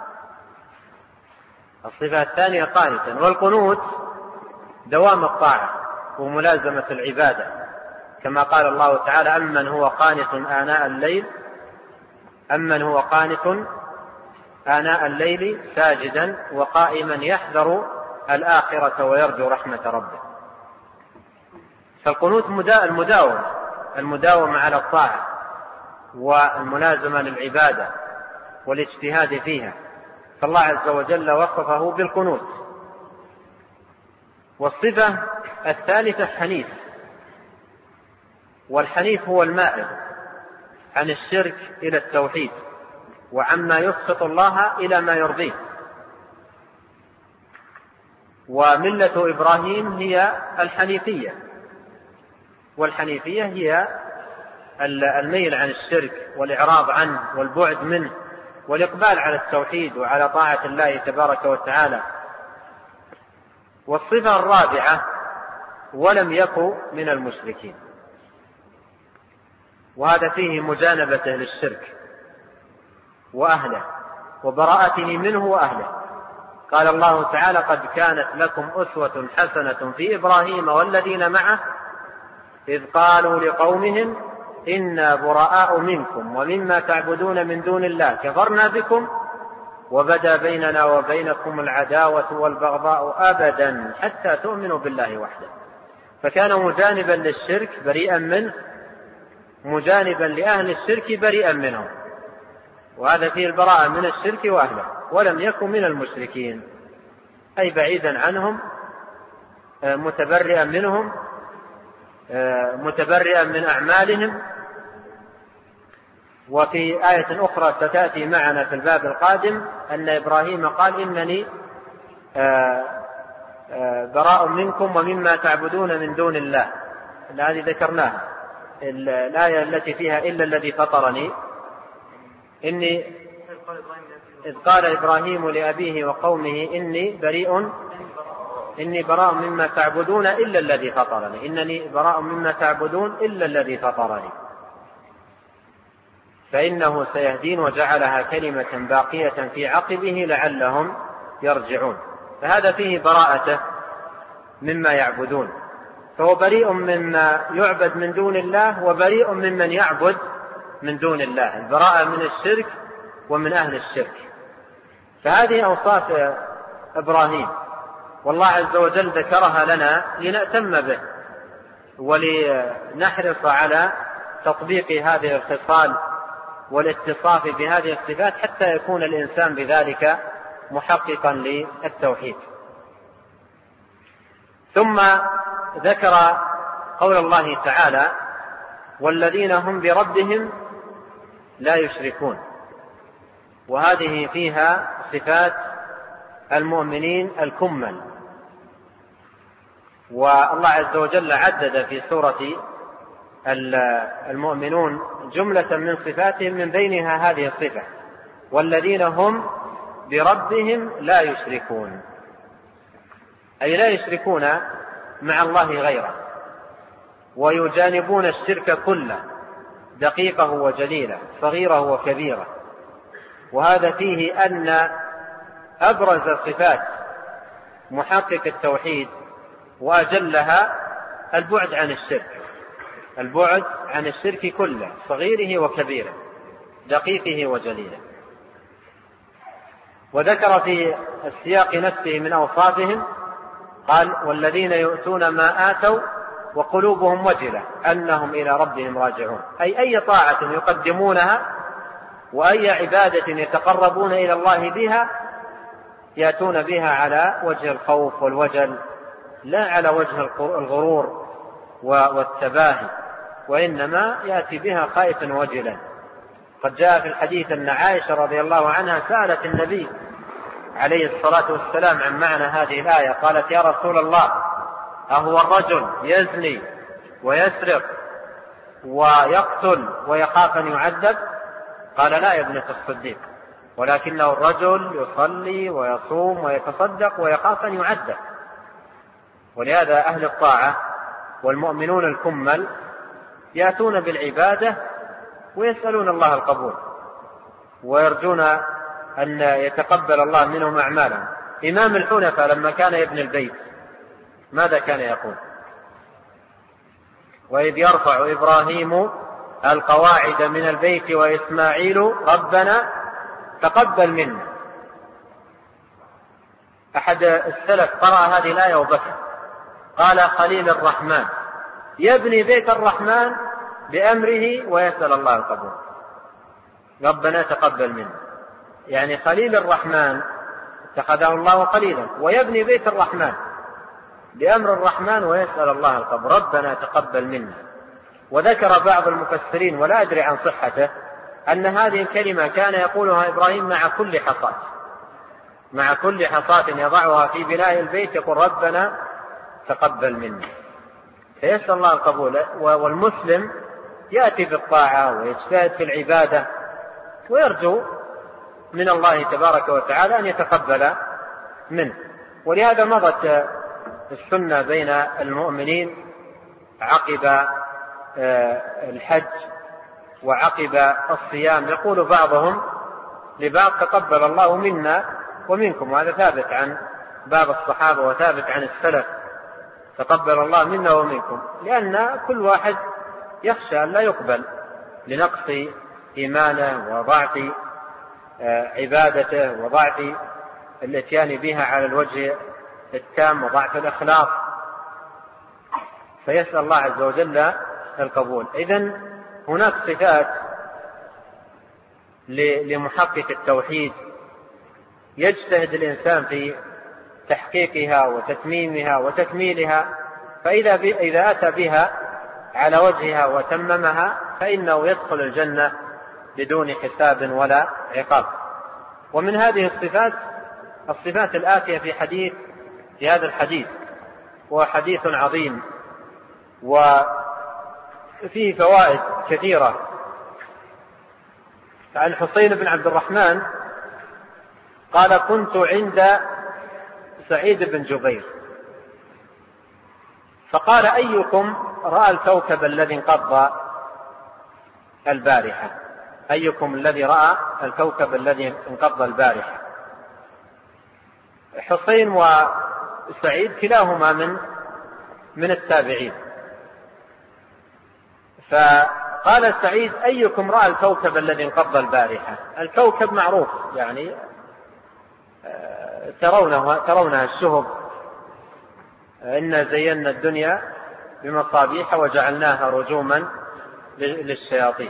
الصفة الثانية قانتا. والقنوت دوام الطاعة وملازمة العبادة، كما قال الله تعالى: أمن هو قانت آناء الليل أمن هو قانت آناء الليل ساجدا وقائما يحذر الآخرة ويرجو رحمة ربه. فالقنوت المداومة المداومة على الطاعة والملازمة للعبادة والاجتهاد فيها، فالله عز وجل وصفه بالقنوت. والصفة الثالثة حنيف، والحنيف هو المائل عن الشرك إلى التوحيد وعما يسخط الله إلى ما يرضيه. وملة إبراهيم هي الحنيفية، والحنيفية هي الميل عن الشرك والإعراض عنه والبعد منه والإقبال على التوحيد وعلى طاعة الله تبارك وتعالى. والصفة الرابعة ولم يكن من المشركين، وهذا فيه مجانبته للشرك وأهله وبراءته منه وأهله. قال الله تعالى: قد كانت لكم أسوة حسنة في إبراهيم والذين معه إذ قالوا لقومهم إنا براء منكم ومما تعبدون من دون الله كفرنا بكم وبدا بيننا وبينكم العداوة والبغضاء أبدا حتى تؤمنوا بالله وحده. فكان مجانبا للشرك بريئا منه، مجانبا لأهل الشرك بريئا منهم، وهذا فيه البراءة من الشرك وأهله. ولم يكن من المشركين أي بعيدا عنهم، متبرئا منهم، متبرئا من أعمالهم. وفي آية أخرى ستأتي معنا في الباب القادم أن إبراهيم قال: إنني براء منكم ومما تعبدون من دون الله. هذه ذكرناها، الآية التي فيها إلا الذي فطرني. إني إذ قال إبراهيم لأبيه وقومه إني بريء إني براء مما تعبدون إلا الذي فطرني إنني براء مما تعبدون إلا الذي فطرني فإنه سيهدين، وجعلها كلمة باقية في عقبه لعلهم يرجعون. فهذا فيه براءته مما يعبدون، فهو بريء مما يعبد من دون الله وبريء ممن يعبد من دون الله، البراءة من الشرك ومن أهل الشرك. فهذه أوصاف إبراهيم، والله عز وجل ذكرها لنا لنأتم به ولنحرص على تطبيق هذه الخصال والاتصاف بهذه الصفات حتى يكون الإنسان بذلك محققا للتوحيد. ثم ذكر قول الله تعالى: والذين هم بربهم لا يشركون، وهذه فيها صفات المؤمنين الكمل. والله عز وجل عدد في سورة المؤمنون جملة من صفاتهم، من بينها هذه الصفة: والذين هم بربهم لا يشركون، أي لا يشركون مع الله غيره، ويجانبون الشرك كله، دقيقه وجليله، صغيره وكبيره. وهذا فيه أن أبرز صفات محقق التوحيد وأجلها البعد عن الشرك، البعد عن الشرك كله، صغيره وكبيره، دقيقه وجليله. وذكر في السياق نفسه من أوصافهم قال: والذين يؤتون ما آتوا وقلوبهم وجلة أنهم إلى ربهم راجعون، أي أي طاعة يقدمونها وأي عبادة يتقربون إلى الله بها يأتون بها على وجه الخوف والوجل، لا على وجه الغرور والتباهي، وإنما يأتي بها خائفا وجلا. قد جاء في الحديث أن عائشة رضي الله عنها سألت النبي عليه الصلاة والسلام عن معنى هذه الآية، قالت: يا رسول الله، أهو الرجل يزني ويسرق ويقتل ويخاف أن يعذب؟ قال: لا يا ابنة الصديق، ولكنه الرجل يصلي ويصوم ويتصدق ويخاف أن يعذب. ولهذا أهل الطاعة والمؤمنون الكمل يأتون بالعبادة ويسألون الله القبول ويرجون أن يتقبل الله منهم أعمالهم. إمام الحنفاء لما كان يبني البيت ماذا كان يقول؟ وإذ يرفع إبراهيم القواعد من البيت وإسماعيل ربنا تقبل منا. أحد السلف قرأ هذه الآية وبكى، قال: خليل الرحمن يبني بيت الرحمن بأمره ويسأل الله القبول، ربنا تقبل منا. يعني خليل الرحمن اتخذه الله خليلا، ويبني بيت الرحمن بأمر الرحمن ويسأل الله القبول، ربنا تقبل منا. وذكر بعض المفسرين ولا أدري عن صحته أن هذه الكلمة كان يقولها إبراهيم مع كل حصاد، مع كل حصاة يضعها في بناء البيت يقول ربنا تقبل منا، فيسأل الله القبول. والمسلم يأتي بالطاعة ويجتهد في العبادة ويرجو من الله تبارك وتعالى أن يتقبل منه. ولهذا مضت السنة بين المؤمنين عقب الحج وعقب الصيام، يقول بعضهم لبعض تقبل الله منا ومنكم، وهذا ثابت عن بعض الصحابة وثابت عن السلف، تقبل الله منا ومنكم، لأن كل واحد يخشى أن لا يقبل لنقص إيمانه وضعف عبادته وضعف الاتيان بها على الوجه التام وضعف الأخلاق، فيسأل الله عز وجل القبول. إذن هناك صفات لمحقق التوحيد يجتهد الإنسان في تحقيقها وتتميمها وتكميلها، فإذا إذا أتى بها على وجهها وتممها فإنه يدخل الجنة بدون حساب ولا عقاب. ومن هذه الصفات الصفات الآتية في حديث في هذا الحديث، وحديث عظيم وفيه فوائد كثيرة. عن حسين بن عبد الرحمن قال كنت عند سعيد بن جبير فقال أيكم رأى الكوكب الذي انقض البارحة؟ أيكم الذي رأى الكوكب الذي انقض البارحة؟ حسين وسعيد كلاهما من من التابعين، فقال سعيد أيكم رأى الكوكب الذي انقض البارحة؟ الكوكب معروف يعني ترونها ترونها الشهب، إنا زينا الدنيا بمصابيح وجعلناها رجوما للشياطين.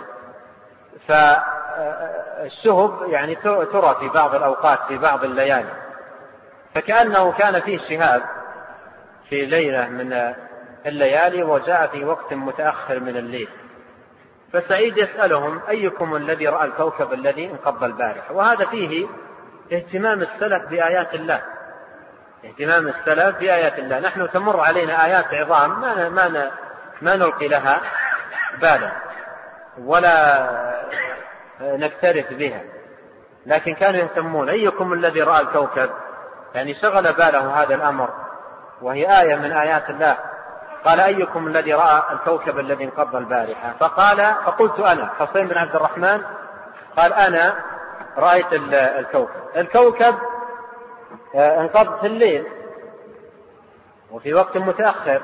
فالشهب يعني ترى في بعض الأوقات في بعض الليالي، فكأنه كان فيه شهاب في ليلة من الليالي وجاء في وقت متأخر من الليل. فسعيد يسألهم أيكم الذي رأى الكوكب الذي انقض البارحة؟ وهذا فيه اهتمام السلف بآيات الله، اهتمام السلف بآيات الله. نحن تمر علينا آيات عظام ما ما ما نلقي لها بالا ولا نكترث بها، لكن كانوا يهتمون أيكم الذي رأى الكوكب، يعني شغل باله هذا الأمر، وهي آية من آيات الله. قال أيكم الذي رأى الكوكب الذي انقض البارحة؟ فقال فقلت أنا. حسين بن عبد الرحمن قال أنا رأيت الكوكب. الكوكب انقض في الليل وفي وقت متأخر،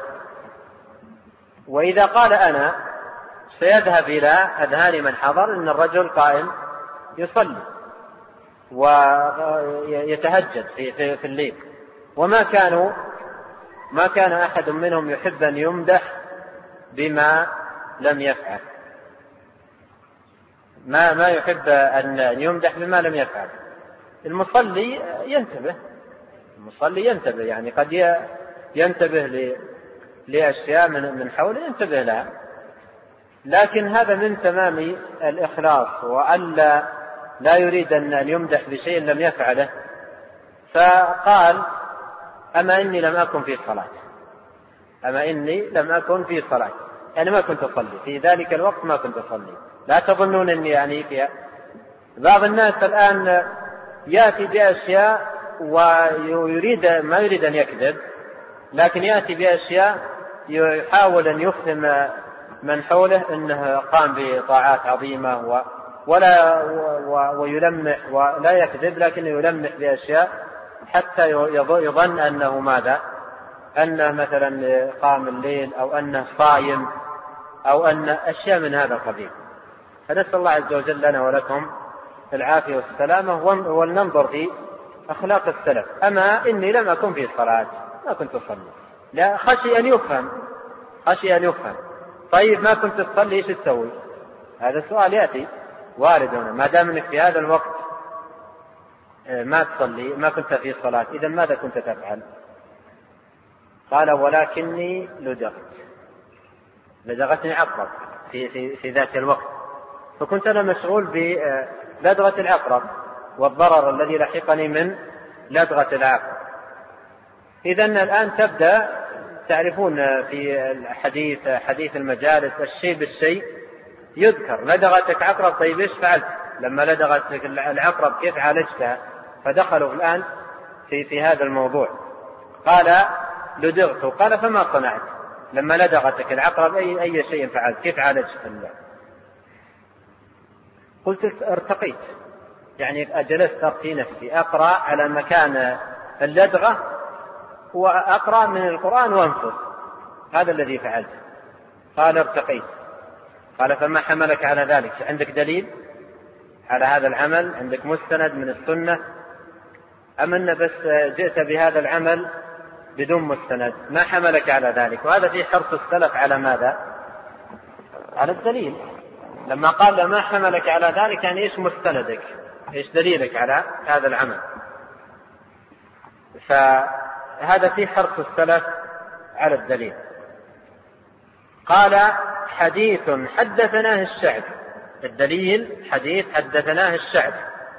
وإذا قال أنا سيذهب إلى أذهان من حضر أن الرجل قائم يصلي ويتهجد في في الليل، وما كانوا ما كان أحد منهم يحب أن يمدح بما لم يفعل، ما ما يحب أن يمدح بما لم يفعل. المصلي ينتبه المصلي ينتبه يعني قد ينتبه لأشياء من حوله ينتبه لها، لكن هذا من تمام الإخلاص وألا لا يريد أن يمدح بشيء لم يفعله. فقال أما إني لم أكن في صلاة أما إني لم أكن في صلاة يعني ما كنت أصلي في ذلك الوقت، ما كنت أصلي. لا تظنون أني يعني فيها. بعض الناس الآن يأتي بأشياء ويريد ما يريد أن يكذب، لكن يأتي بأشياء يحاول أن يفهم من حوله أنه قام بطاعات عظيمة ولا ويلمح ولا يكذب، لكن يلمح بأشياء حتى يظن أنه ماذا؟ أنه مثلا قام الليل أو أنه صايم أو أن أشياء من هذا القبيل. فنسأل الله عز وجل لنا ولكم العافية والسلامة، ولننظر في أخلاق السلف. أما إني لم أكن في صلاة ما كنت أصلي، لا خشي أن يفهم خشي أن يفهم طيب ما كنت تصلي إيش تسوي؟ هذا السؤال يأتي وارد هنا. ما دام أنك في هذا الوقت ما تصلي ما كنت في صلاة، إذا ماذا كنت تفعل؟ قال ولكني لدغت لدغتني عقرب في, في, في ذات الوقت، فكنت أنا مشغول بلدغة العقرب والضرر الذي لحقني من لدغة العقرب. إذن الآن تبدأ تعرفون في الحديث حديث المجالس الشيء بالشيء يذكر. لدغتك عقرب، طيب إيش فعلت لما لدغتك العقرب؟ كيف عالجتها؟ فدخلوا الآن في في هذا الموضوع. قال لدغت. قال فما صنعت لما لدغتك العقرب؟ أي أي شيء فعلت؟ كيف عالجت؟ قلت ارتقيت، يعني أجلست في نفسي أقرأ على مكان اللدغة وأقرأ من القرآن وانفذ، هذا الذي فعلت. قال ارتقيت. قال فما حملك على ذلك؟ عندك دليل على هذا العمل؟ عندك مستند من السنة أم أن بس جئت بهذا العمل بدون مستند؟ ما حملك على ذلك؟ وهذا في حرص السلف على ماذا؟ على الدليل. لما قال ما حملك على ذلك يعني إيش مستندك؟ إيش دليلك على هذا العمل؟ فهذا في حرص السلف على الدليل. قال حديث حدثناه الشعب. الدليل حديث حدثناه الشعب.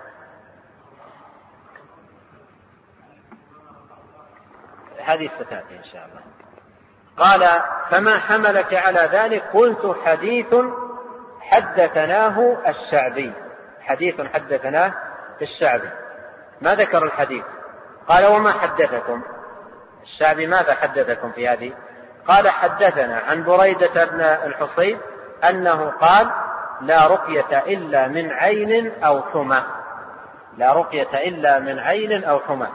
هذه ستأتي إن شاء الله. قال فما حملك على ذلك؟ قلت حديث حدثناه الشعبي. حديث حدثناه الشعبي. ما ذكر الحديث. قال وما حدثكم الشعبي؟ ماذا حدثكم في هذه؟ قال حدثنا عن بريدة بن الحصيب أنه قال لا رقية إلا من عين أو حمى. لا رقية إلا من عين أو حمى.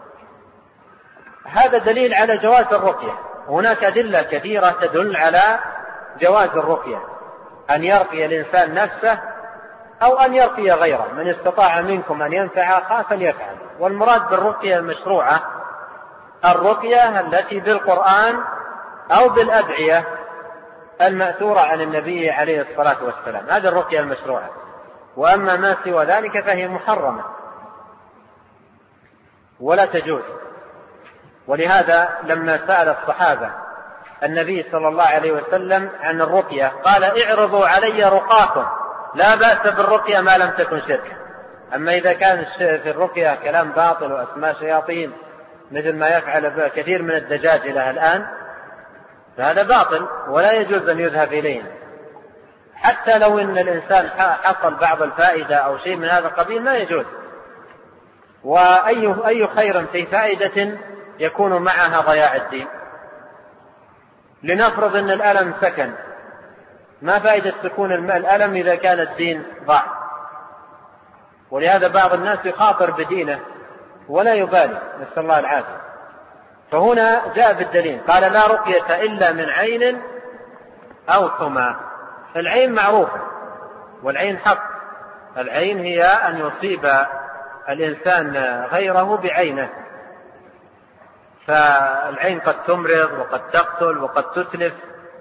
هذا دليل على جواز الرقية. هناك أدلة كثيرة تدل على جواز الرقية، أن يرقي الإنسان نفسه أو أن يرقي غيره. من استطاع منكم أن ينفع أخاه فليفعل. والمراد بالرقية المشروعة الرقية التي بالقرآن أو بالأدعية المأثورة عن النبي عليه الصلاة والسلام، هذه الرقية المشروعة. وأما ما سوى ذلك فهي محرمة ولا تجوز. ولهذا لما سأل الصحابة النبي صلى الله عليه وسلم عن الرقية قال اعرضوا علي رقاكم، لا بأس بالرقية ما لم تكن شركا. أما إذا كان في الرقية كلام باطل وأسماء شياطين مثل ما يفعل كثير من الدجاجلة الآن فهذا باطل ولا يجوز أن يذهب إليه، حتى لو أن الإنسان حصل بعض الفائدة أو شيء من هذا القبيل ما يجوز. وأي أي خير في فائدة يكون معها ضياع الدين. لنفرض أن الألم سكن، ما فائدة سكون الألم إذا كان الدين ضاع؟ ولهذا بعض الناس يخاطر بدينه ولا يبالي، نسأل الله العافية. فهنا جاء بالدليل قال لا رقية إلا من عين أو حمى. العين معروفة والعين حق. العين هي أن يصيب الإنسان غيره بعينه، فالعين قد تمرض وقد تقتل وقد تتلف،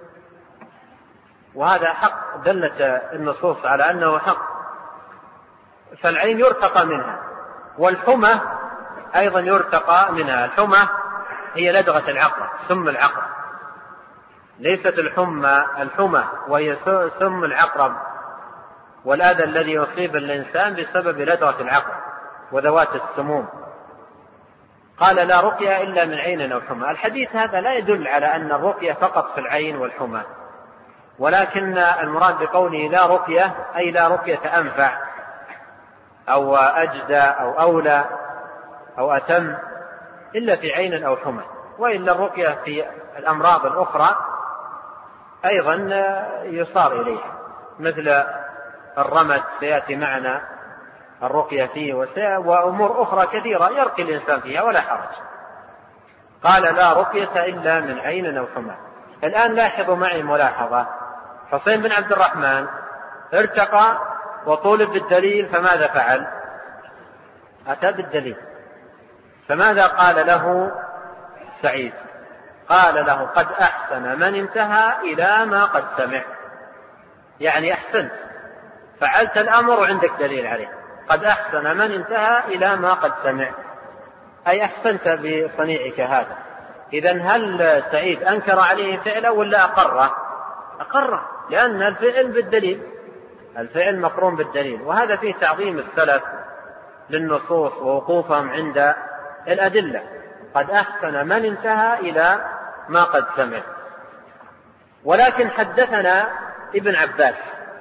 وهذا حق دلت النصوص على أنه حق. فالعين يرتقى منها. والحمى أيضا يرتقى منها. الحمى هي لدغة العقرب، سم العقرب، ليست الحمى الحمى وهي سم العقرب والأذى الذي يصيب الإنسان بسبب لدغة العقرب وذوات السموم. قال لا رقية إلا من عين أو حمى. الحديث هذا لا يدل على أن الرقية فقط في العين والحمى، ولكن المراد بقوله لا رقية أي لا رقية أنفع أو أجدى أو أولى أو أتم إلا في عين أو حمى. وإلا الرقية في الأمراض الأخرى أيضا يصار إليها، مثل الرمد سيأتي معنا الرقية فيه، وأمور أخرى كثيرة يرقي الإنسان فيها ولا حرج. قال لا رقية إلا من عين أو حمى. الآن لاحظوا معي ملاحظة. حسين بن عبد الرحمن ارتقى وطولب بالدليل، فماذا فعل؟ أتى بالدليل. فماذا قال له سعيد؟ قال له قد أحسن من انتهى إلى ما قد سمع. يعني أحسنت، فعلت الأمر وعندك دليل عليه. قد أحسن من انتهى إلى ما قد سمع، أي أحسنت بصنيعك هذا. إذن هل سعيد أنكر عليه فعله ولا أقره؟ أقره، لأن الفعل بالدليل، الفعل مقرون بالدليل. وهذا فيه تعظيم السلف للنصوص ووقوفهم عند الأدلة، قد أحسن من انتهى إلى ما قد سمع. ولكن حدثنا ابن عباس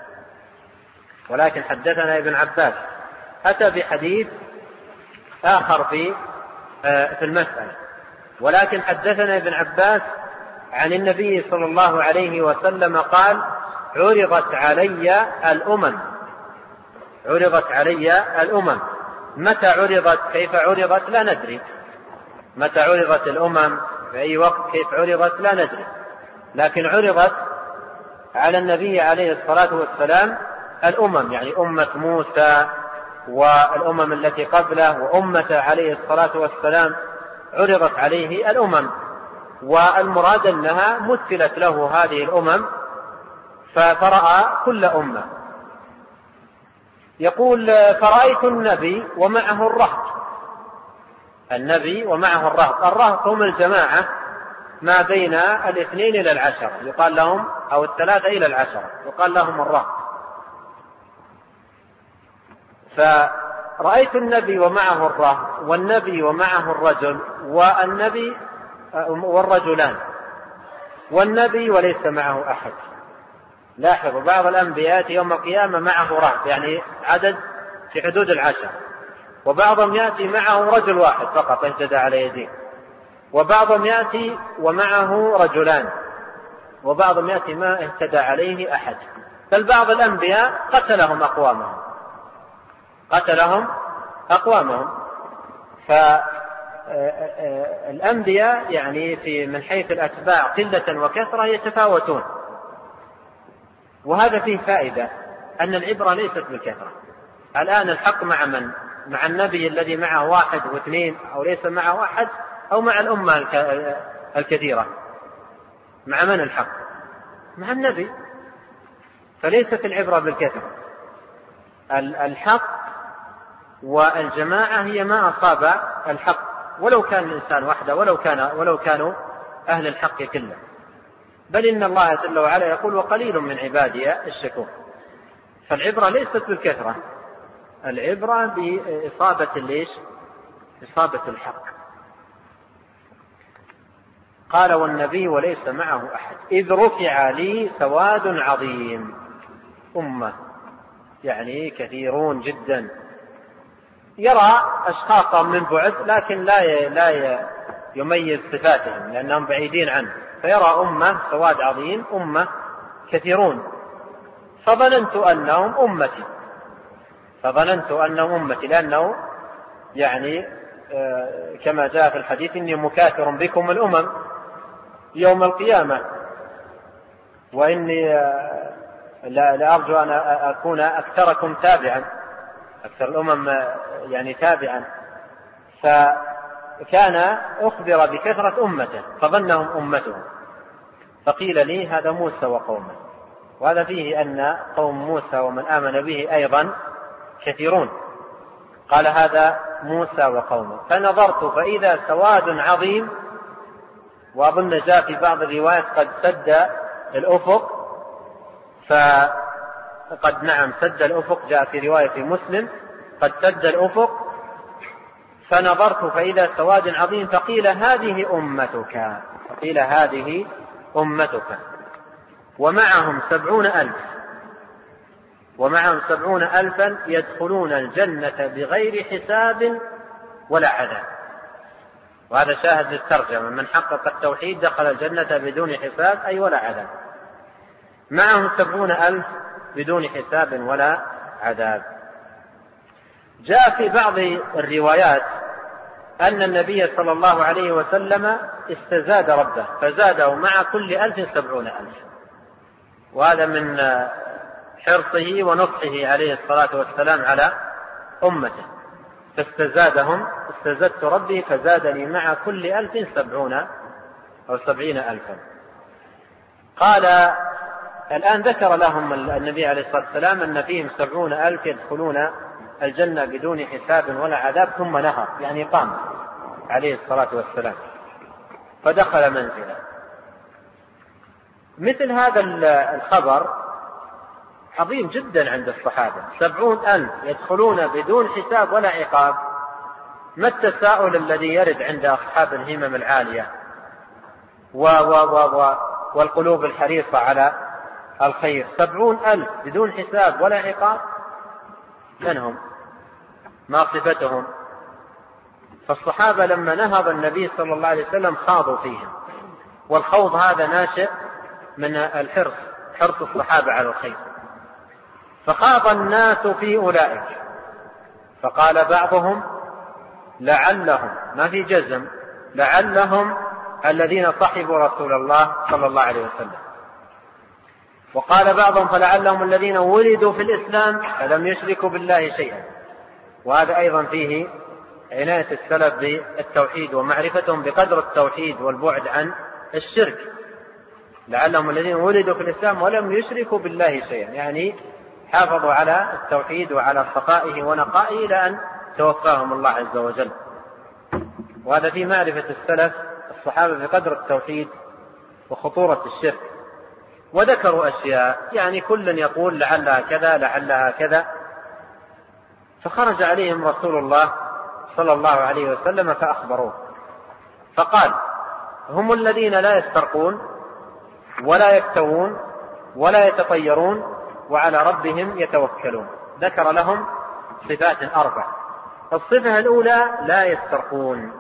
ولكن حدثنا ابن عباس أتى بحديث آخر في في المسألة. ولكن حدثنا ابن عباس عن النبي صلى الله عليه وسلم قال: عرضت علي الأمم عرضت علي الأمم متى عرضت؟ كيف عرضت؟ لا ندري. متى عرضت الأمم؟ في أي وقت؟ كيف عرضت؟ لا ندري. لكن عرضت على النبي عليه الصلاة والسلام الأمم، يعني أمة موسى والأمم التي قبله وأمة عليه الصلاة والسلام، عرضت عليه الأمم، والمراد أنها مثلت له هذه الأمم فرأى كل أمة. يقول: فرأيت النبي ومعه الرهط النبي ومعه الرهط الرهط هم الجماعة ما بين الاثنين إلى العشرة، يقال لهم، أو الثلاثة إلى العشرة، يقال لهم الرهط. فرأيت النبي ومعه الرهط والنبي ومعه الرجل والنبي والرجلان والنبي وليس معه أحد. لاحظوا، بعض الأنبياء يوم القيامة معه رهط، يعني عدد في حدود العشر، وبعضهم يأتي معه رجل واحد فقط اهتدى على يديه، وبعضهم يأتي ومعه رجلان، وبعضهم يأتي ما اهتدى عليه أحد. بل بعض الأنبياء قتلهم أقوامهم قتلهم أقوامهم فالأنبياء يعني في من حيث الأتباع قلة وكثرة يتفاوتون. وهذا فيه فائدة، أن العبرة ليست بالكثرة. الآن الحق مع من؟ مع النبي الذي معه واحد واثنين، أو ليس معه أحد، أو مع الأمة الكثيرة؟ مع من الحق؟ مع النبي. فليست العبرة بالكثرة. الحق والجماعة هي ما أصاب الحق، ولو كان الإنسان وحده، ولو كان ولو كانوا أهل الحق كله. بل إن الله جل وعلا يقول: وقليل من عبادي الشكور. فالعبرة ليست بالكثرة، العبرة بإصابة ليش؟ إصابة الحق. قال: والنبي وليس معه أحد إذ رفع لي سواد عظيم. أمة يعني كثيرون جدا، يرى أشخاصا من بعد لكن لا لا يميز صفاتهم لأنهم بعيدين عنه، فيرى أمة سواد عظيم، أمة كثيرون. فظننت أنهم أمتي فظننت أنهم أمتي لأنه يعني كما جاء في الحديث: إني مكاثر بكم الأمم يوم القيامة، وإني لأرجو أن أكون أكثركم تابعا، أكثر الأمم يعني تابعا. فكان أخبر بكثرة أمته فظنهم أمته. فقيل لي: هذا موسى وقومه. وهذا فيه أن قوم موسى ومن آمن به أيضا كثيرون. قال: هذا موسى وقومه. فنظرت فإذا سواد عظيم، وأظن جاء في بعض الروايات قد سد الأفق، فقد نعم سد الأفق، جاء في رواية مسلم قد سد الأفق. فنظرت فإذا سواد عظيم، فقيل: هذه أمتك فقيل هذه أمتك ومعهم سبعون ألف ومعهم سبعون ألفا يدخلون الجنة بغير حساب ولا عذاب. وهذا شاهد للترجمة: من حقق التوحيد دخل الجنة بدون حساب، أي ولا عذاب. معهم سبعون ألف بدون حساب ولا عذاب. جاء في بعض الروايات أن النبي صلى الله عليه وسلم استزاد ربه فزاده مع كل ألف سبعون ألف، وهذا من حرصه ونصحه عليه الصلاة والسلام على أمته. فاستزادهم: استزدت ربي فزادني مع كل ألف سبعون أو سبعين ألفا. قال: الآن ذكر لهم النبي عليه الصلاة والسلام أن فيهم سبعون ألف يدخلون الجنة بدون حساب ولا عذاب، ثم نهر، يعني قام عليه الصلاة والسلام فدخل منزله. مثل هذا الخبر عظيم جدا عند الصحابة. سبعون ألف يدخلون بدون حساب ولا عقاب، ما التساؤل الذي يرد عند أصحاب الهمم العالية و و و و والقلوب الحريصة على الخير؟ سبعون ألف بدون حساب ولا عقاب، من هم؟ ما صفتهم؟ فالصحابة لما نهض النبي صلى الله عليه وسلم خاضوا فيهم، والخوض هذا ناشئ من الحرص، حرص الصحابة على الخير. فخاض الناس في أولئك، فقال بعضهم لعلهم، ما في جزم، لعلهم الذين صحبوا رسول الله صلى الله عليه وسلم. وقال بعضهم فلعلهم الذين ولدوا في الإسلام فلم يشركوا بالله شيئا. وهذا أيضا فيه عناية السلف بالتوحيد ومعرفتهم بقدر التوحيد والبعد عن الشرك. لعلهم الذين ولدوا في الإسلام ولم يشركوا بالله شيئا، يعني حافظوا على التوحيد وعلى صفائه ونقائه إلى أن توفاهم الله عز وجل. وهذا في معرفة السلف الصحابة بقدر التوحيد وخطورة الشرك. وذكروا أشياء يعني كل يقول لعلها كذا لعلها كذا. فخرج عليهم رسول الله صلى الله عليه وسلم فأخبروه، فقال هم الذين لا يسترقون ولا يكتوون ولا يتطيرون وعلى ربهم يتوكلون. ذكر لهم صفات أربع. الصفة الأولى لا يسترقون.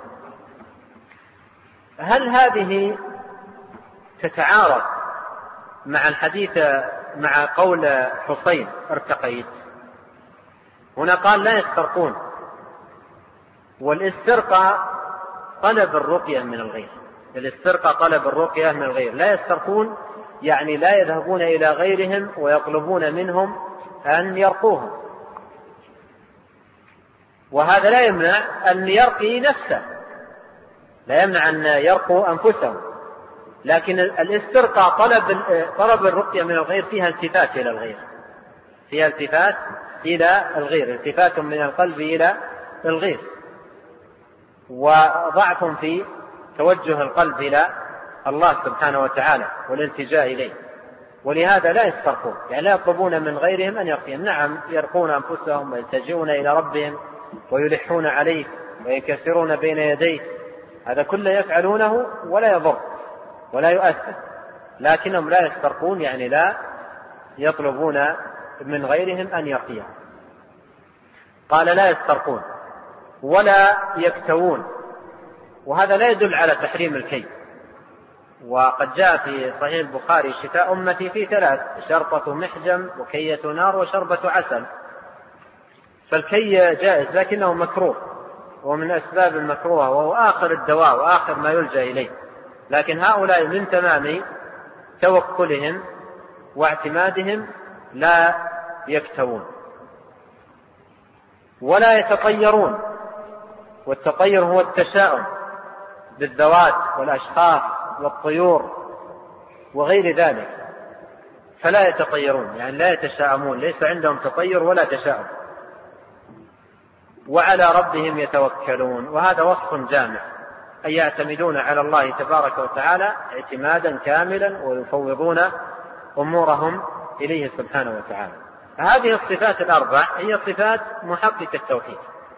هل هذه تتعارض مع الحديث مع قول حسين ارتقيت؟ هنا قال لا يسترقون، والاسترقاء طلب الرقية من الغير، الاسترقاء طلب الرقية من الغير. لا يسترقون يعني لا يذهبون إلى غيرهم ويطلبون منهم أن يرقوهم، وهذا لا يمنع أن يرقي نفسه، لا يمنع أن يرقوا أنفسهم، لكن الاسترقاء طلب طلب الرقية من الغير فيها التفات إلى الغير، فيها التفات إلى الغير، التفات من القلب إلى الغير، وضعف في توجه القلب إلى الله سبحانه وتعالى والالتجاء إليه. ولهذا لا يسترقون، يعني لا يطلبون من غيرهم أن يرقيهم. نعم يرقون أنفسهم ويلتجئون إلى ربهم ويلحون عليه وينكسرون بين يديه، هذا كله يفعلونه ولا يضر ولا يؤثر، لكنهم لا يسترقون يعني لا يطلبون من غيرهم أن يرقيهم. قال لا يسترقون ولا يكتوون، وهذا لا يدل على تحريم الكي. وقد جاء في صحيح البخاري شفاء أمتي في ثلاث: شرطة محجم وكية نار وشربة عسل. فالكي جائز لكنه مكروه، ومن أسباب المكروه، وهو آخر الدواء وآخر ما يلجأ إليه. لكن هؤلاء من تمام توكلهم واعتمادهم لا يكتوون. ولا يتطيرون، والتطير هو التشاؤم بالذوات والأشخاص والطيور وغير ذلك، فلا يتطيرون يعني لا يتشاءمون، ليس عندهم تطير ولا تشاؤم. وعلى ربهم يتوكلون، وهذا وصف جامع، أي يعتمدون على الله تبارك وتعالى اعتمادا كاملا ويفوضون أمورهم إليه سبحانه وتعالى. هذه الصفات الأربع هي صفات محقق التوحيد،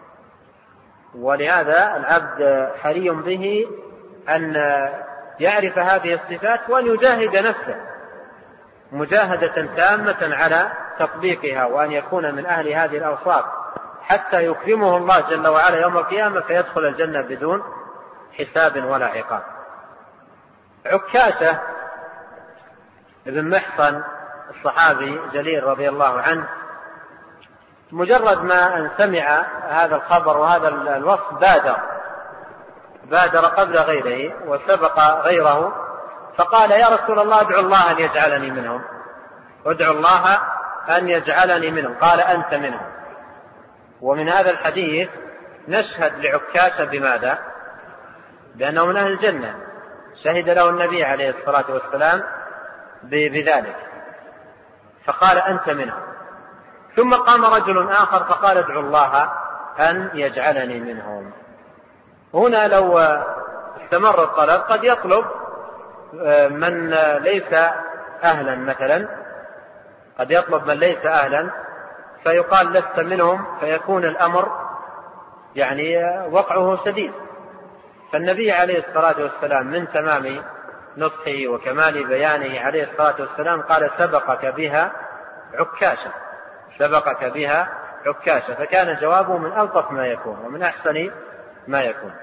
ولهذا العبد حري به أن يعرف هذه الصفات وأن يجاهد نفسه مجاهدة تامة على تطبيقها، وأن يكون من أهل هذه الأوصاف حتى يكرمه الله جل وعلا يوم القيامة فيدخل الجنة بدون حساب ولا عقاب. عكاشة ابن محصن الصحابي جليل رضي الله عنه، مجرد ما أن سمع هذا الخبر وهذا الوصف بادر بادر قبل غيره وسبق غيره، فقال يا رسول الله ادعو الله أن يجعلني منهم، ادعو الله أن يجعلني منهم. قال أنت منهم. ومن هذا الحديث نشهد لعكاشة بماذا؟ بأنه من أهل الجنة، شهد له النبي عليه الصلاة والسلام بذلك، فقال أنت منهم. ثم قام رجل آخر فقال ادعو الله أن يجعلني منهم. هنا لو استمر الطلب قد يطلب من ليس أهلا، مثلا قد يطلب من ليس أهلا فيقال لست منهم، فيكون الأمر يعني وقعه شديد. فالنبي عليه الصلاة والسلام من تمام نصحه وكمال بيانه عليه الصلاة والسلام قال سبقك بها عكاشة، سبقك بها عكاشة. فكان جوابه من ألطف ما يكون ومن أحسن ما يكون.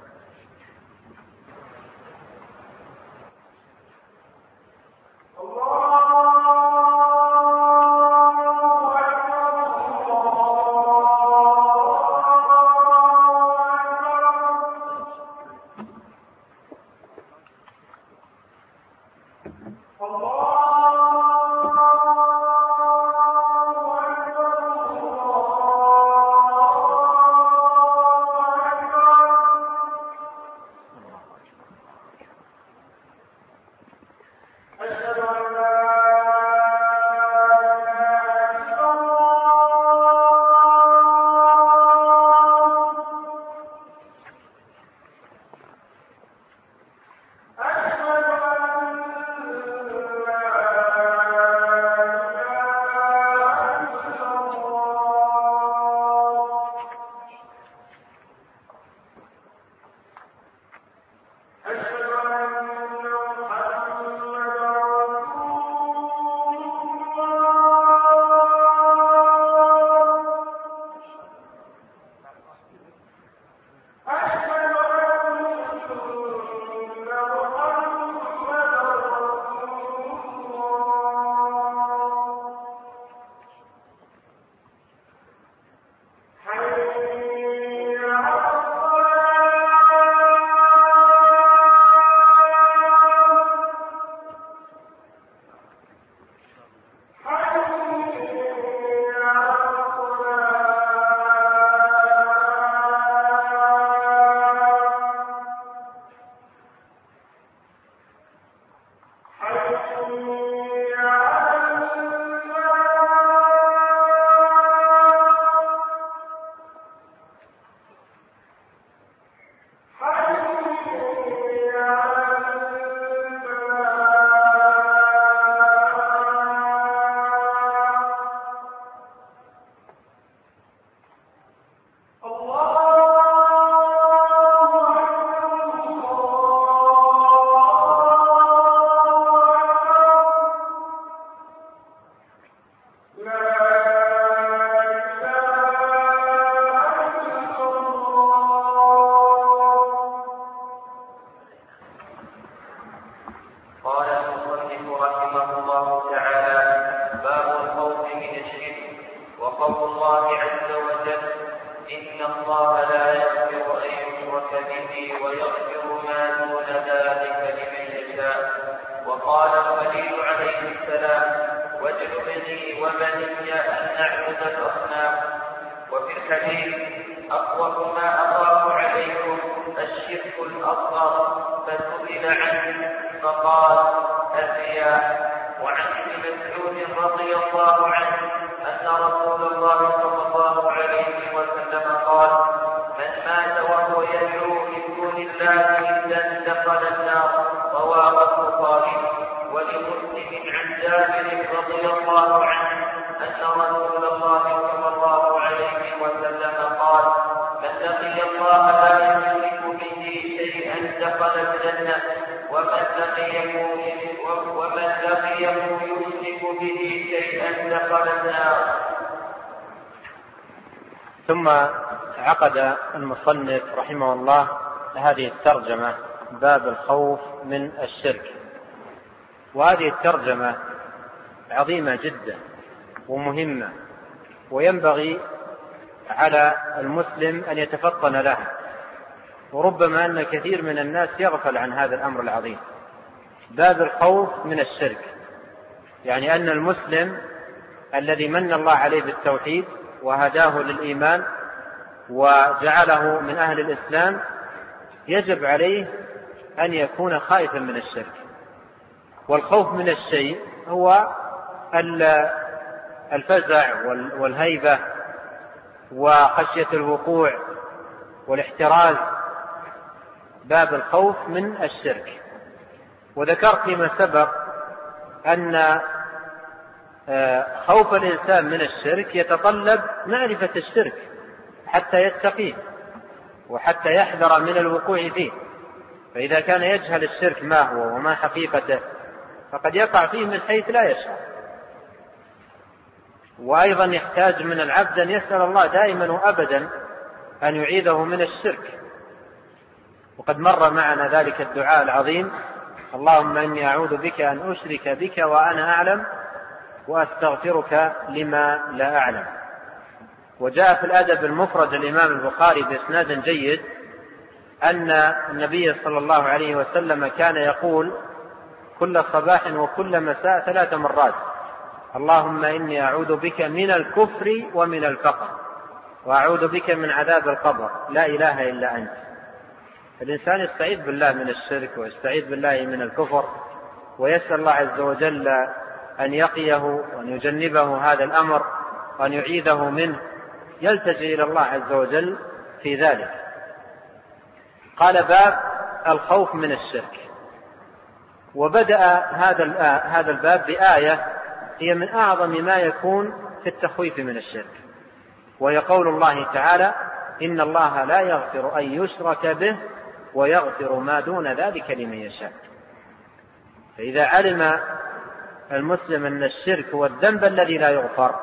ثم عقد المصنف رحمه الله هذه الترجمة باب الخوف من الشرك. وهذه الترجمة عظيمة جدا ومهمة، وينبغي على المسلم أن يتفطن لها، وربما أن كثير من الناس يغفل عن هذا الأمر العظيم. باب الخوف من الشرك، يعني أن المسلم الذي من الله عليه بالتوحيد وهداه للإيمان وجعله من أهل الإسلام يجب عليه أن يكون خائفا من الشرك. والخوف من الشيء هو الفزع والهيبة وخشية الوقوع والاحتراز، باب الخوف من الشرك. وذكرت فيما سبق أن خوف الإنسان من الشرك يتطلب معرفة الشرك حتى يتقيه، وحتى يحذر من الوقوع فيه. فإذا كان يجهل الشرك ما هو وما حقيقته فقد يقع فيه من حيث لا يشعر. وأيضا يحتاج من العبد أن يسأل الله دائما وأبدا أن يعيذه من الشرك. وقد مر معنا ذلك الدعاء العظيم: اللهم إني أعوذ بك أن أشرك بك وأنا أعلم وأستغفرك لما لا أعلم. وجاء في الأدب المفرد الإمام البخاري بإسناد جيد أن النبي صلى الله عليه وسلم كان يقول كل صباح وكل مساء ثلاث مرات: اللهم إني أعوذ بك من الكفر ومن الفقر وأعوذ بك من عذاب القبر لا إله إلا أنت. الإنسان يستعيذ بالله من الشرك ويستعيذ بالله من الكفر ويسأل الله عز وجل أن يقيه وأن يجنبه هذا الأمر وأن يعيذه منه، يلتجئ إلى الله عز وجل في ذلك. قال: باب الخوف من الشرك. وبدأ هذا الباب بآية هي من أعظم ما يكون في التخويف من الشرك، وهي قول الله تعالى: إن الله لا يغفر أن يشرك به ويغفر ما دون ذلك لمن يشاء. فإذا علم المسلم أن الشرك هو الذنب الذي لا يغفر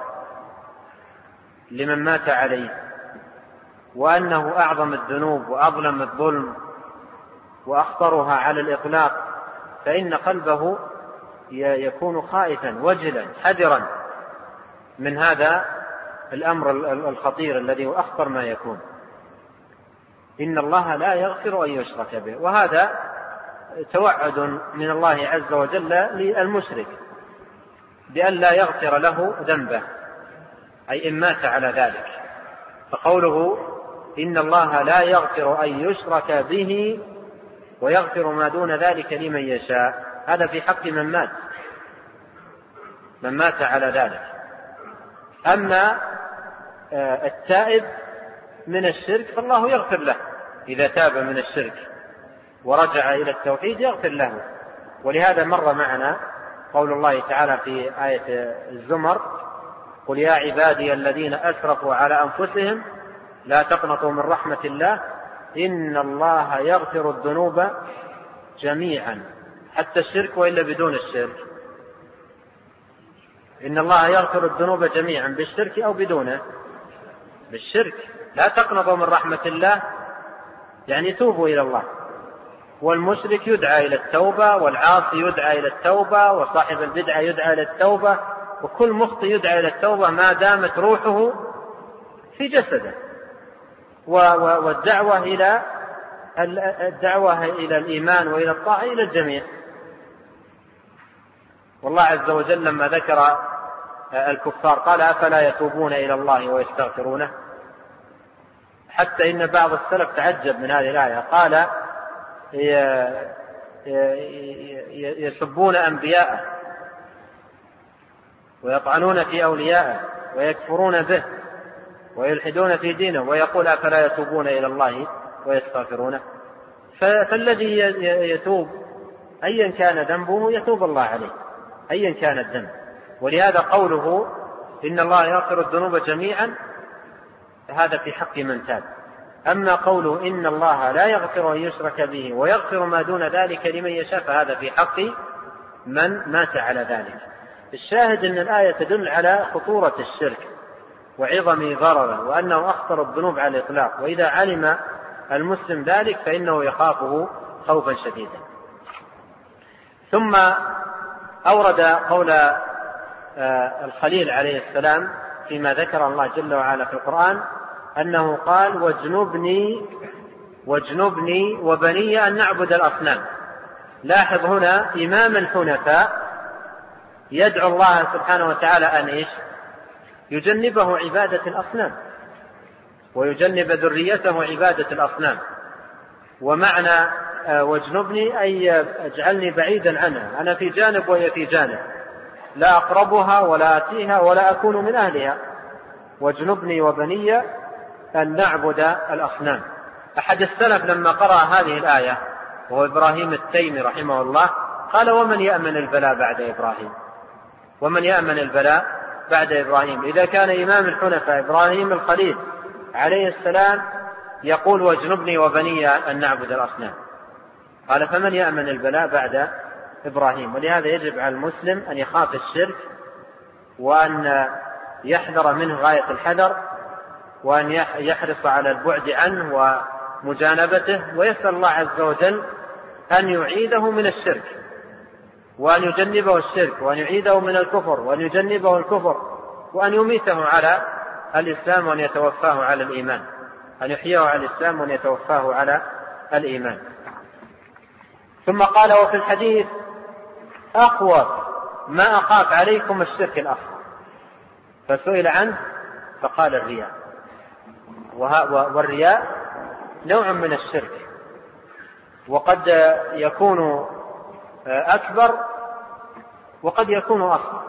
لمن مات عليه، وأنه أعظم الذنوب وأظلم الظلم وأخطرها على الإطلاق، فإن قلبه يكون خائفا وجلا حذرا من هذا الأمر الخطير الذي هو أخطر ما يكون. إن الله لا يغفر أن يشرك به، وهذا توعد من الله عز وجل للمشرك بأن لا يغفر له ذنبه، أي إن مات على ذلك. فقوله إن الله لا يغفر أن يشرك به ويغفر ما دون ذلك لمن يشاء، هذا في حق من مات من مات على ذلك. أما التائب من الشرك فالله يغفر له إذا تاب من الشرك ورجع إلى التوحيد يغفر له. ولهذا مر معنا قول الله تعالى في آية الزمر: قل يا عبادي الذين أسرفوا على أنفسهم لا تقنطوا من رحمة الله إن الله يغفر الذنوب جميعا، حتى الشرك وإلا بدون الشرك. إن الله يغفر الذنوب جميعا بالشرك أو بدونه. بالشرك لا تقنطوا من رحمة الله، يعني توبوا إلى الله. والمشرك يدعى إلى التوبة، والعاصي يدعى إلى التوبة، وصاحب البدعة يدعى إلى التوبة، وكل مخطئ يدعى إلى التوبة ما دامت روحه في جسده. والدعوة إلى الدعوة إلى الإيمان وإلى الطاعة إلى الجميع. والله عز وجل لما ذكر الكفار قال: أفلا يتوبون إلى الله ويستغفرونه؟ حتى إن بعض السلف تعجب من هذه الآية، قال: يسبون أنبياءه ويطعنون في أوليائه ويكفرون به ويلحدون في دينه، ويقول: أفلا يتوبون إلى الله ويستغفرونه؟ فالذي يتوب أيا كان ذنبه يتوب الله عليه أيا كان الذنب. ولهذا قوله إن الله يغفر الذنوب جميعا هذا في حق من تاب. أما قوله إن الله لا يغفر أن يشرك به ويغفر ما دون ذلك لمن يشاء فهذا في حق من مات على ذلك. الشاهد أن الآية تدل على خطورة الشرك وعظم ضرره وأنه أخطر الذنوب على الإطلاق، وإذا علم المسلم ذلك فإنه يخافه خوفا شديدا. ثم أورد قول الخليل عليه السلام فيما ذكر الله جل وعلا في القرآن أنه قال: واجنبني واجنبني وبني أن نعبد الأصنام. لاحظ هنا إمام الحنفاء يدعو الله سبحانه وتعالى أن إيش؟ يجنبه عبادة الأصنام ويجنب ذريته عبادة الأصنام. ومعنى واجنبني أي اجعلني بعيدا عنها، أنا في جانب وهي في جانب، لا أقربها ولا أتيها ولا أكون من أهلها. واجنبني وبني أن نعبد الأصنام. أحد السلف لما قرأ هذه الآية وهو إبراهيم التيمي رحمه الله قال: ومن يأمن البلاء بعد إبراهيم؟ ومن يأمن البلاء بعد إبراهيم؟ إذا كان إمام الحنفاء إبراهيم الخليل عليه السلام يقول واجنبني وبني أن نعبد الأصنام. قال فمن يأمن البلاء بعد إبراهيم؟ ولهذا يجب على المسلم أن يخاف الشرك وأن يحذر منه غاية الحذر، وأن يحرص على البعد عنه ومجانبته، ويسأل الله عز وجل أن يعيده من الشرك وأن يجنبه الشرك وأن يعيده من الكفر وأن يجنبه الكفر وأن يميته على الإسلام وأن يتوفاه على الإيمان، أن يحييه على الإسلام وأن يتوفاه على الإيمان. ثم قال وفي الحديث أخوف ما أخاف عليكم الشرك الأصغر، فسئل عنه فقال الرياء. والرياء نوع من الشرك، وقد يكون أكبر وقد يكون أصغر.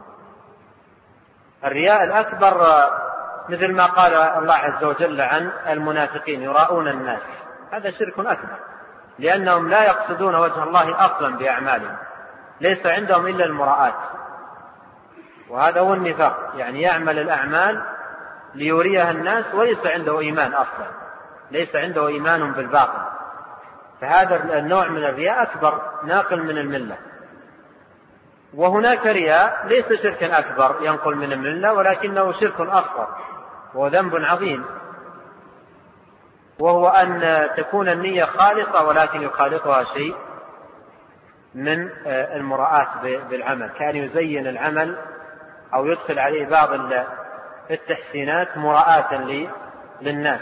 الرياء الأكبر مثل ما قال الله عز وجل عن المنافقين يراؤون الناس، هذا شرك أكبر، لأنهم لا يقصدون وجه الله أصلا بأعمالهم، ليس عندهم إلا المراءات، وهذا هو النفاق، يعني يعمل الأعمال ليريها الناس وليس عنده إيمان أصلا، ليس عنده إيمان بالباطل. فهذا النوع من الرياء أكبر ناقل من الملة. وهناك رياء ليس شركا أكبر ينقل من الملة، ولكنه شرك أصغر وذنب عظيم، وهو أن تكون النية خالصة ولكن يخالطها شيء من المراءات بالعمل، كان يزين العمل أو يدخل عليه بعض التحسينات مراءة للناس.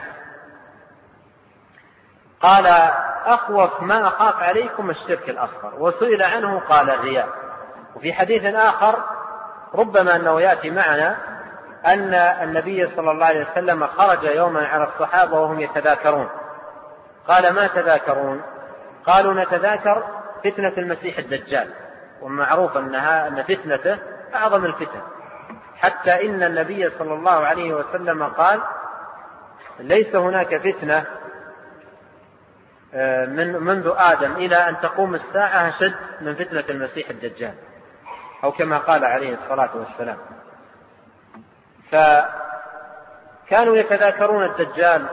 قال أخوف ما أخاف عليكم الشرك الأصغر، وسئل عنه قال الرياء. وفي حديث آخر ربما أنه يأتي معنا أن النبي صلى الله عليه وسلم خرج يوما على الصحابة وهم يتذاكرون، قال ما تذاكرون؟ قالوا نتذاكر فتنة المسيح الدجال، ومعروف أنها أن فتنته أعظم الفتن، حتى إن النبي صلى الله عليه وسلم قال ليس هناك فتنة من منذ آدم إلى أن تقوم الساعة أشد من فتنة المسيح الدجال، أو كما قال عليه الصلاة والسلام. فكانوا يتذاكرون الدجال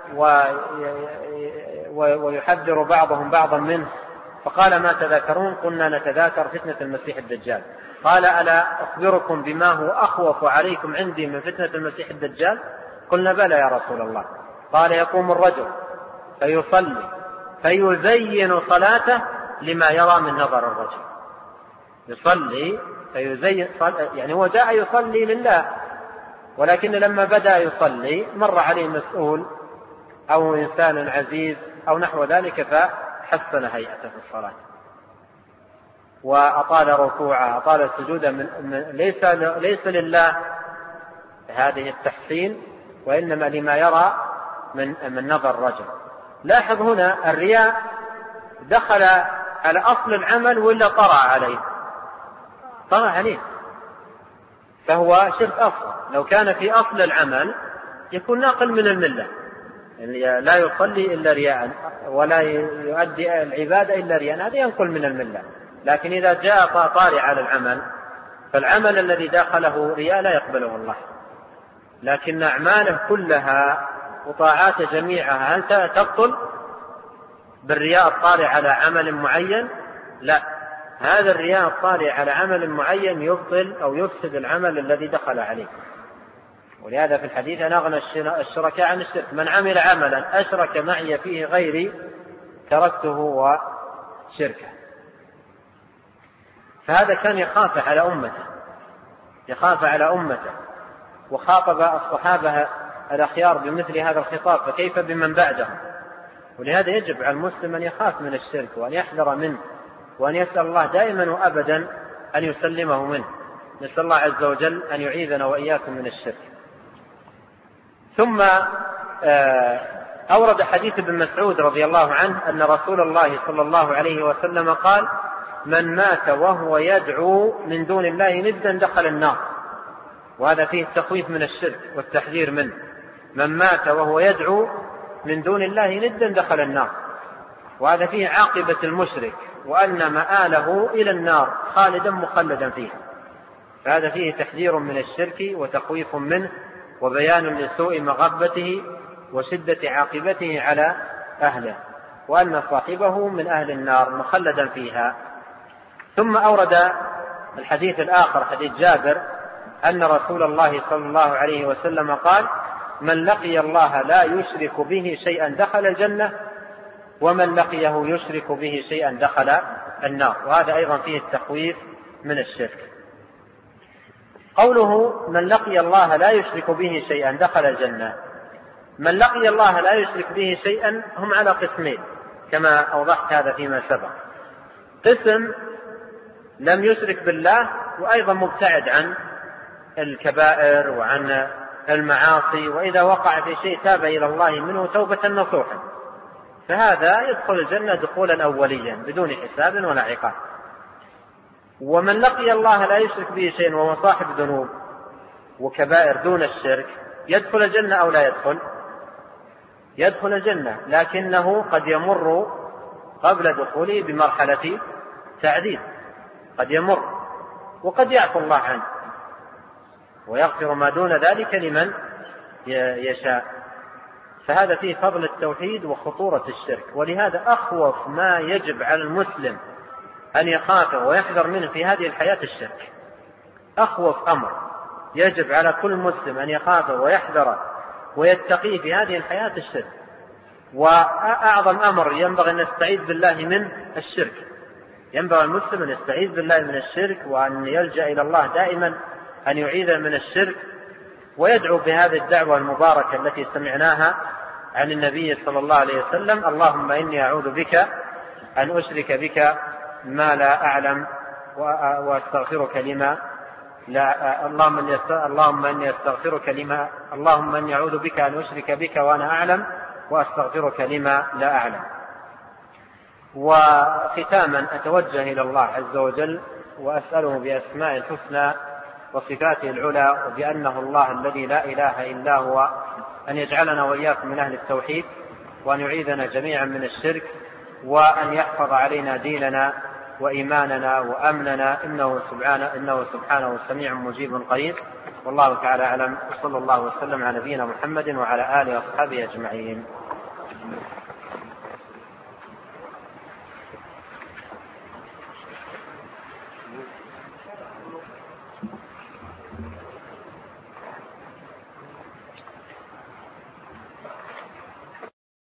ويحذر بعضهم بعضا منه، فقال ما تذاكرون؟ قلنا نتذاكر فتنة المسيح الدجال. قال ألا أخبركم بما هو أخوف عليكم عندي من فتنة المسيح الدجال؟ قلنا بلى يا رسول الله. قال يقوم الرجل فيصلي فيزين صلاته لما يرى من نظر الرجل، يصلي فيزين، يعني هو جاء يصلي لله، ولكن لما بدأ يصلي مر عليه مسؤول أو إنسان عزيز أو نحو ذلك فحسن هيئته في الصلاة وأطال ركوعه أطال السجود، من من ليس, ليس لله هذه التحسين، وإنما لما يرى من, من نظر الرجل. لاحظ هنا الرياء دخل على أصل العمل ولا طرأ عليه؟ طرأ عليه، فهو شرك أصغر. لو كان في أصل العمل يكون ناقل من الملة، يعني لا يصلي إلا رياء ولا يؤدي العبادة إلا رياء، هذا ينقل من الملة. لكن إذا جاء طارئ على العمل فالعمل الذي داخله رياء لا يقبله الله، لكن أعماله كلها وطاعاته جميعها هل تبطل بالرياء الطارئ على عمل معين؟ لا، هذا الرياء الطارئ على عمل معين يبطل أو يفسد العمل الذي دخل عليه. ولهذا في الحديث أنا أغنى الشركاء عن الشرك، من عمل عملا أشرك معي فيه غيري تركته وشركه. فهذا كان يخاف على أمته، يخاف على أمته، وخاطب الصحابة الأخيار بمثل هذا الخطاب، فكيف بمن بعدهم؟ ولهذا يجب على المسلم أن يخاف من الشرك وأن يحذر منه وأن يسأل الله دائما وأبدا أن يسلمه منه. نسأل الله عز وجل أن يعيذنا وإياكم من الشرك. ثم أورد حديث ابن مسعود رضي الله عنه أن رسول الله صلى الله عليه وسلم قال من مات وهو يدعو من دون الله ندا دخل النار، وهذا فيه التخويف من الشرك والتحذير منه. من مات وهو يدعو من دون الله ندا دخل النار، وهذا فيه عاقبة المشرك وأن مآله إلى النار خالدا مخلدا فيها. فهذا فيه تحذير من الشرك وتخويف منه وبيان لسوء مغبته وشدة عاقبته على أهله، وأن صاحبه من أهل النار مخلدا فيها. ثم أورد الحديث الآخر حديث جابر أن رسول الله صلى الله عليه وسلم قال: من لقي الله لا يشرك به شيئا دخل الجنة، ومن لقيه يشرك به شيئا دخل النار. وهذا أيضا فيه التخويف من الشرك. قوله من لقي الله لا يشرك به شيئا دخل الجنة، من لقي الله لا يشرك به شيئا هم على قسمين كما أوضحت هذا فيما سبق. قسم لم يشرك بالله وأيضا مبتعد عن الكبائر وعن المعاصي، وإذا وقع في شيء تاب إلى الله منه توبة نصوحا، فهذا يدخل الجنة دخولا أوليا بدون حساب ولا عقاب. ومن لقي الله لا يشرك به شيئا وهو صاحب ذنوب وكبائر دون الشرك يدخل الجنة أو لا يدخل؟ يدخل الجنة، لكنه قد يمر قبل دخوله بمرحلة تعذيب، قد يمر، وقد يعفو الله عنه ويغفر ما دون ذلك لمن يشاء. فهذا فيه فضل التوحيد وخطورة الشرك. ولهذا أخوف ما يجب على المسلم أن يخافه ويحذر منه في هذه الحياة الشرك. أخوف أمر يجب على كل مسلم أن يخافه ويحذره ويتقيه في هذه الحياة الشرك. وأعظم أمر ينبغي أن نستعيذ بالله من الشرك. ينبغي المسلم أن يستعيذ بالله من الشرك، وأن يلجأ إلى الله دائما أن يعيذ من الشرك، ويدعو بهذه الدعوة المباركة التي سمعناها عن النبي صلى الله عليه وسلم: اللهم إني أعوذ بك أن أشرك بك ما لا أعلم وأستغفرك لما لا اللهم إني اللهم إني أستغفرك لما اللهم إني أعوذ بك أن أشرك بك وأنا أعلم وأستغفرك لما لا أعلم. وختاما أتوجه إلى الله عز وجل وأسأله بأسماء الحسنى وصفاته العلى وبأنه الله الذي لا إله إلا هو أن يجعلنا وإياكم من أهل التوحيد، وأن يعيذنا جميعا من الشرك، وأن يحفظ علينا ديننا وإيماننا وأمننا، إنه سبحانه, إنه سبحانه سميع مجيب قريب. والله تعالى أعلم، وصلى الله وسلم على نبينا محمد وعلى آله وأصحابه أجمعين.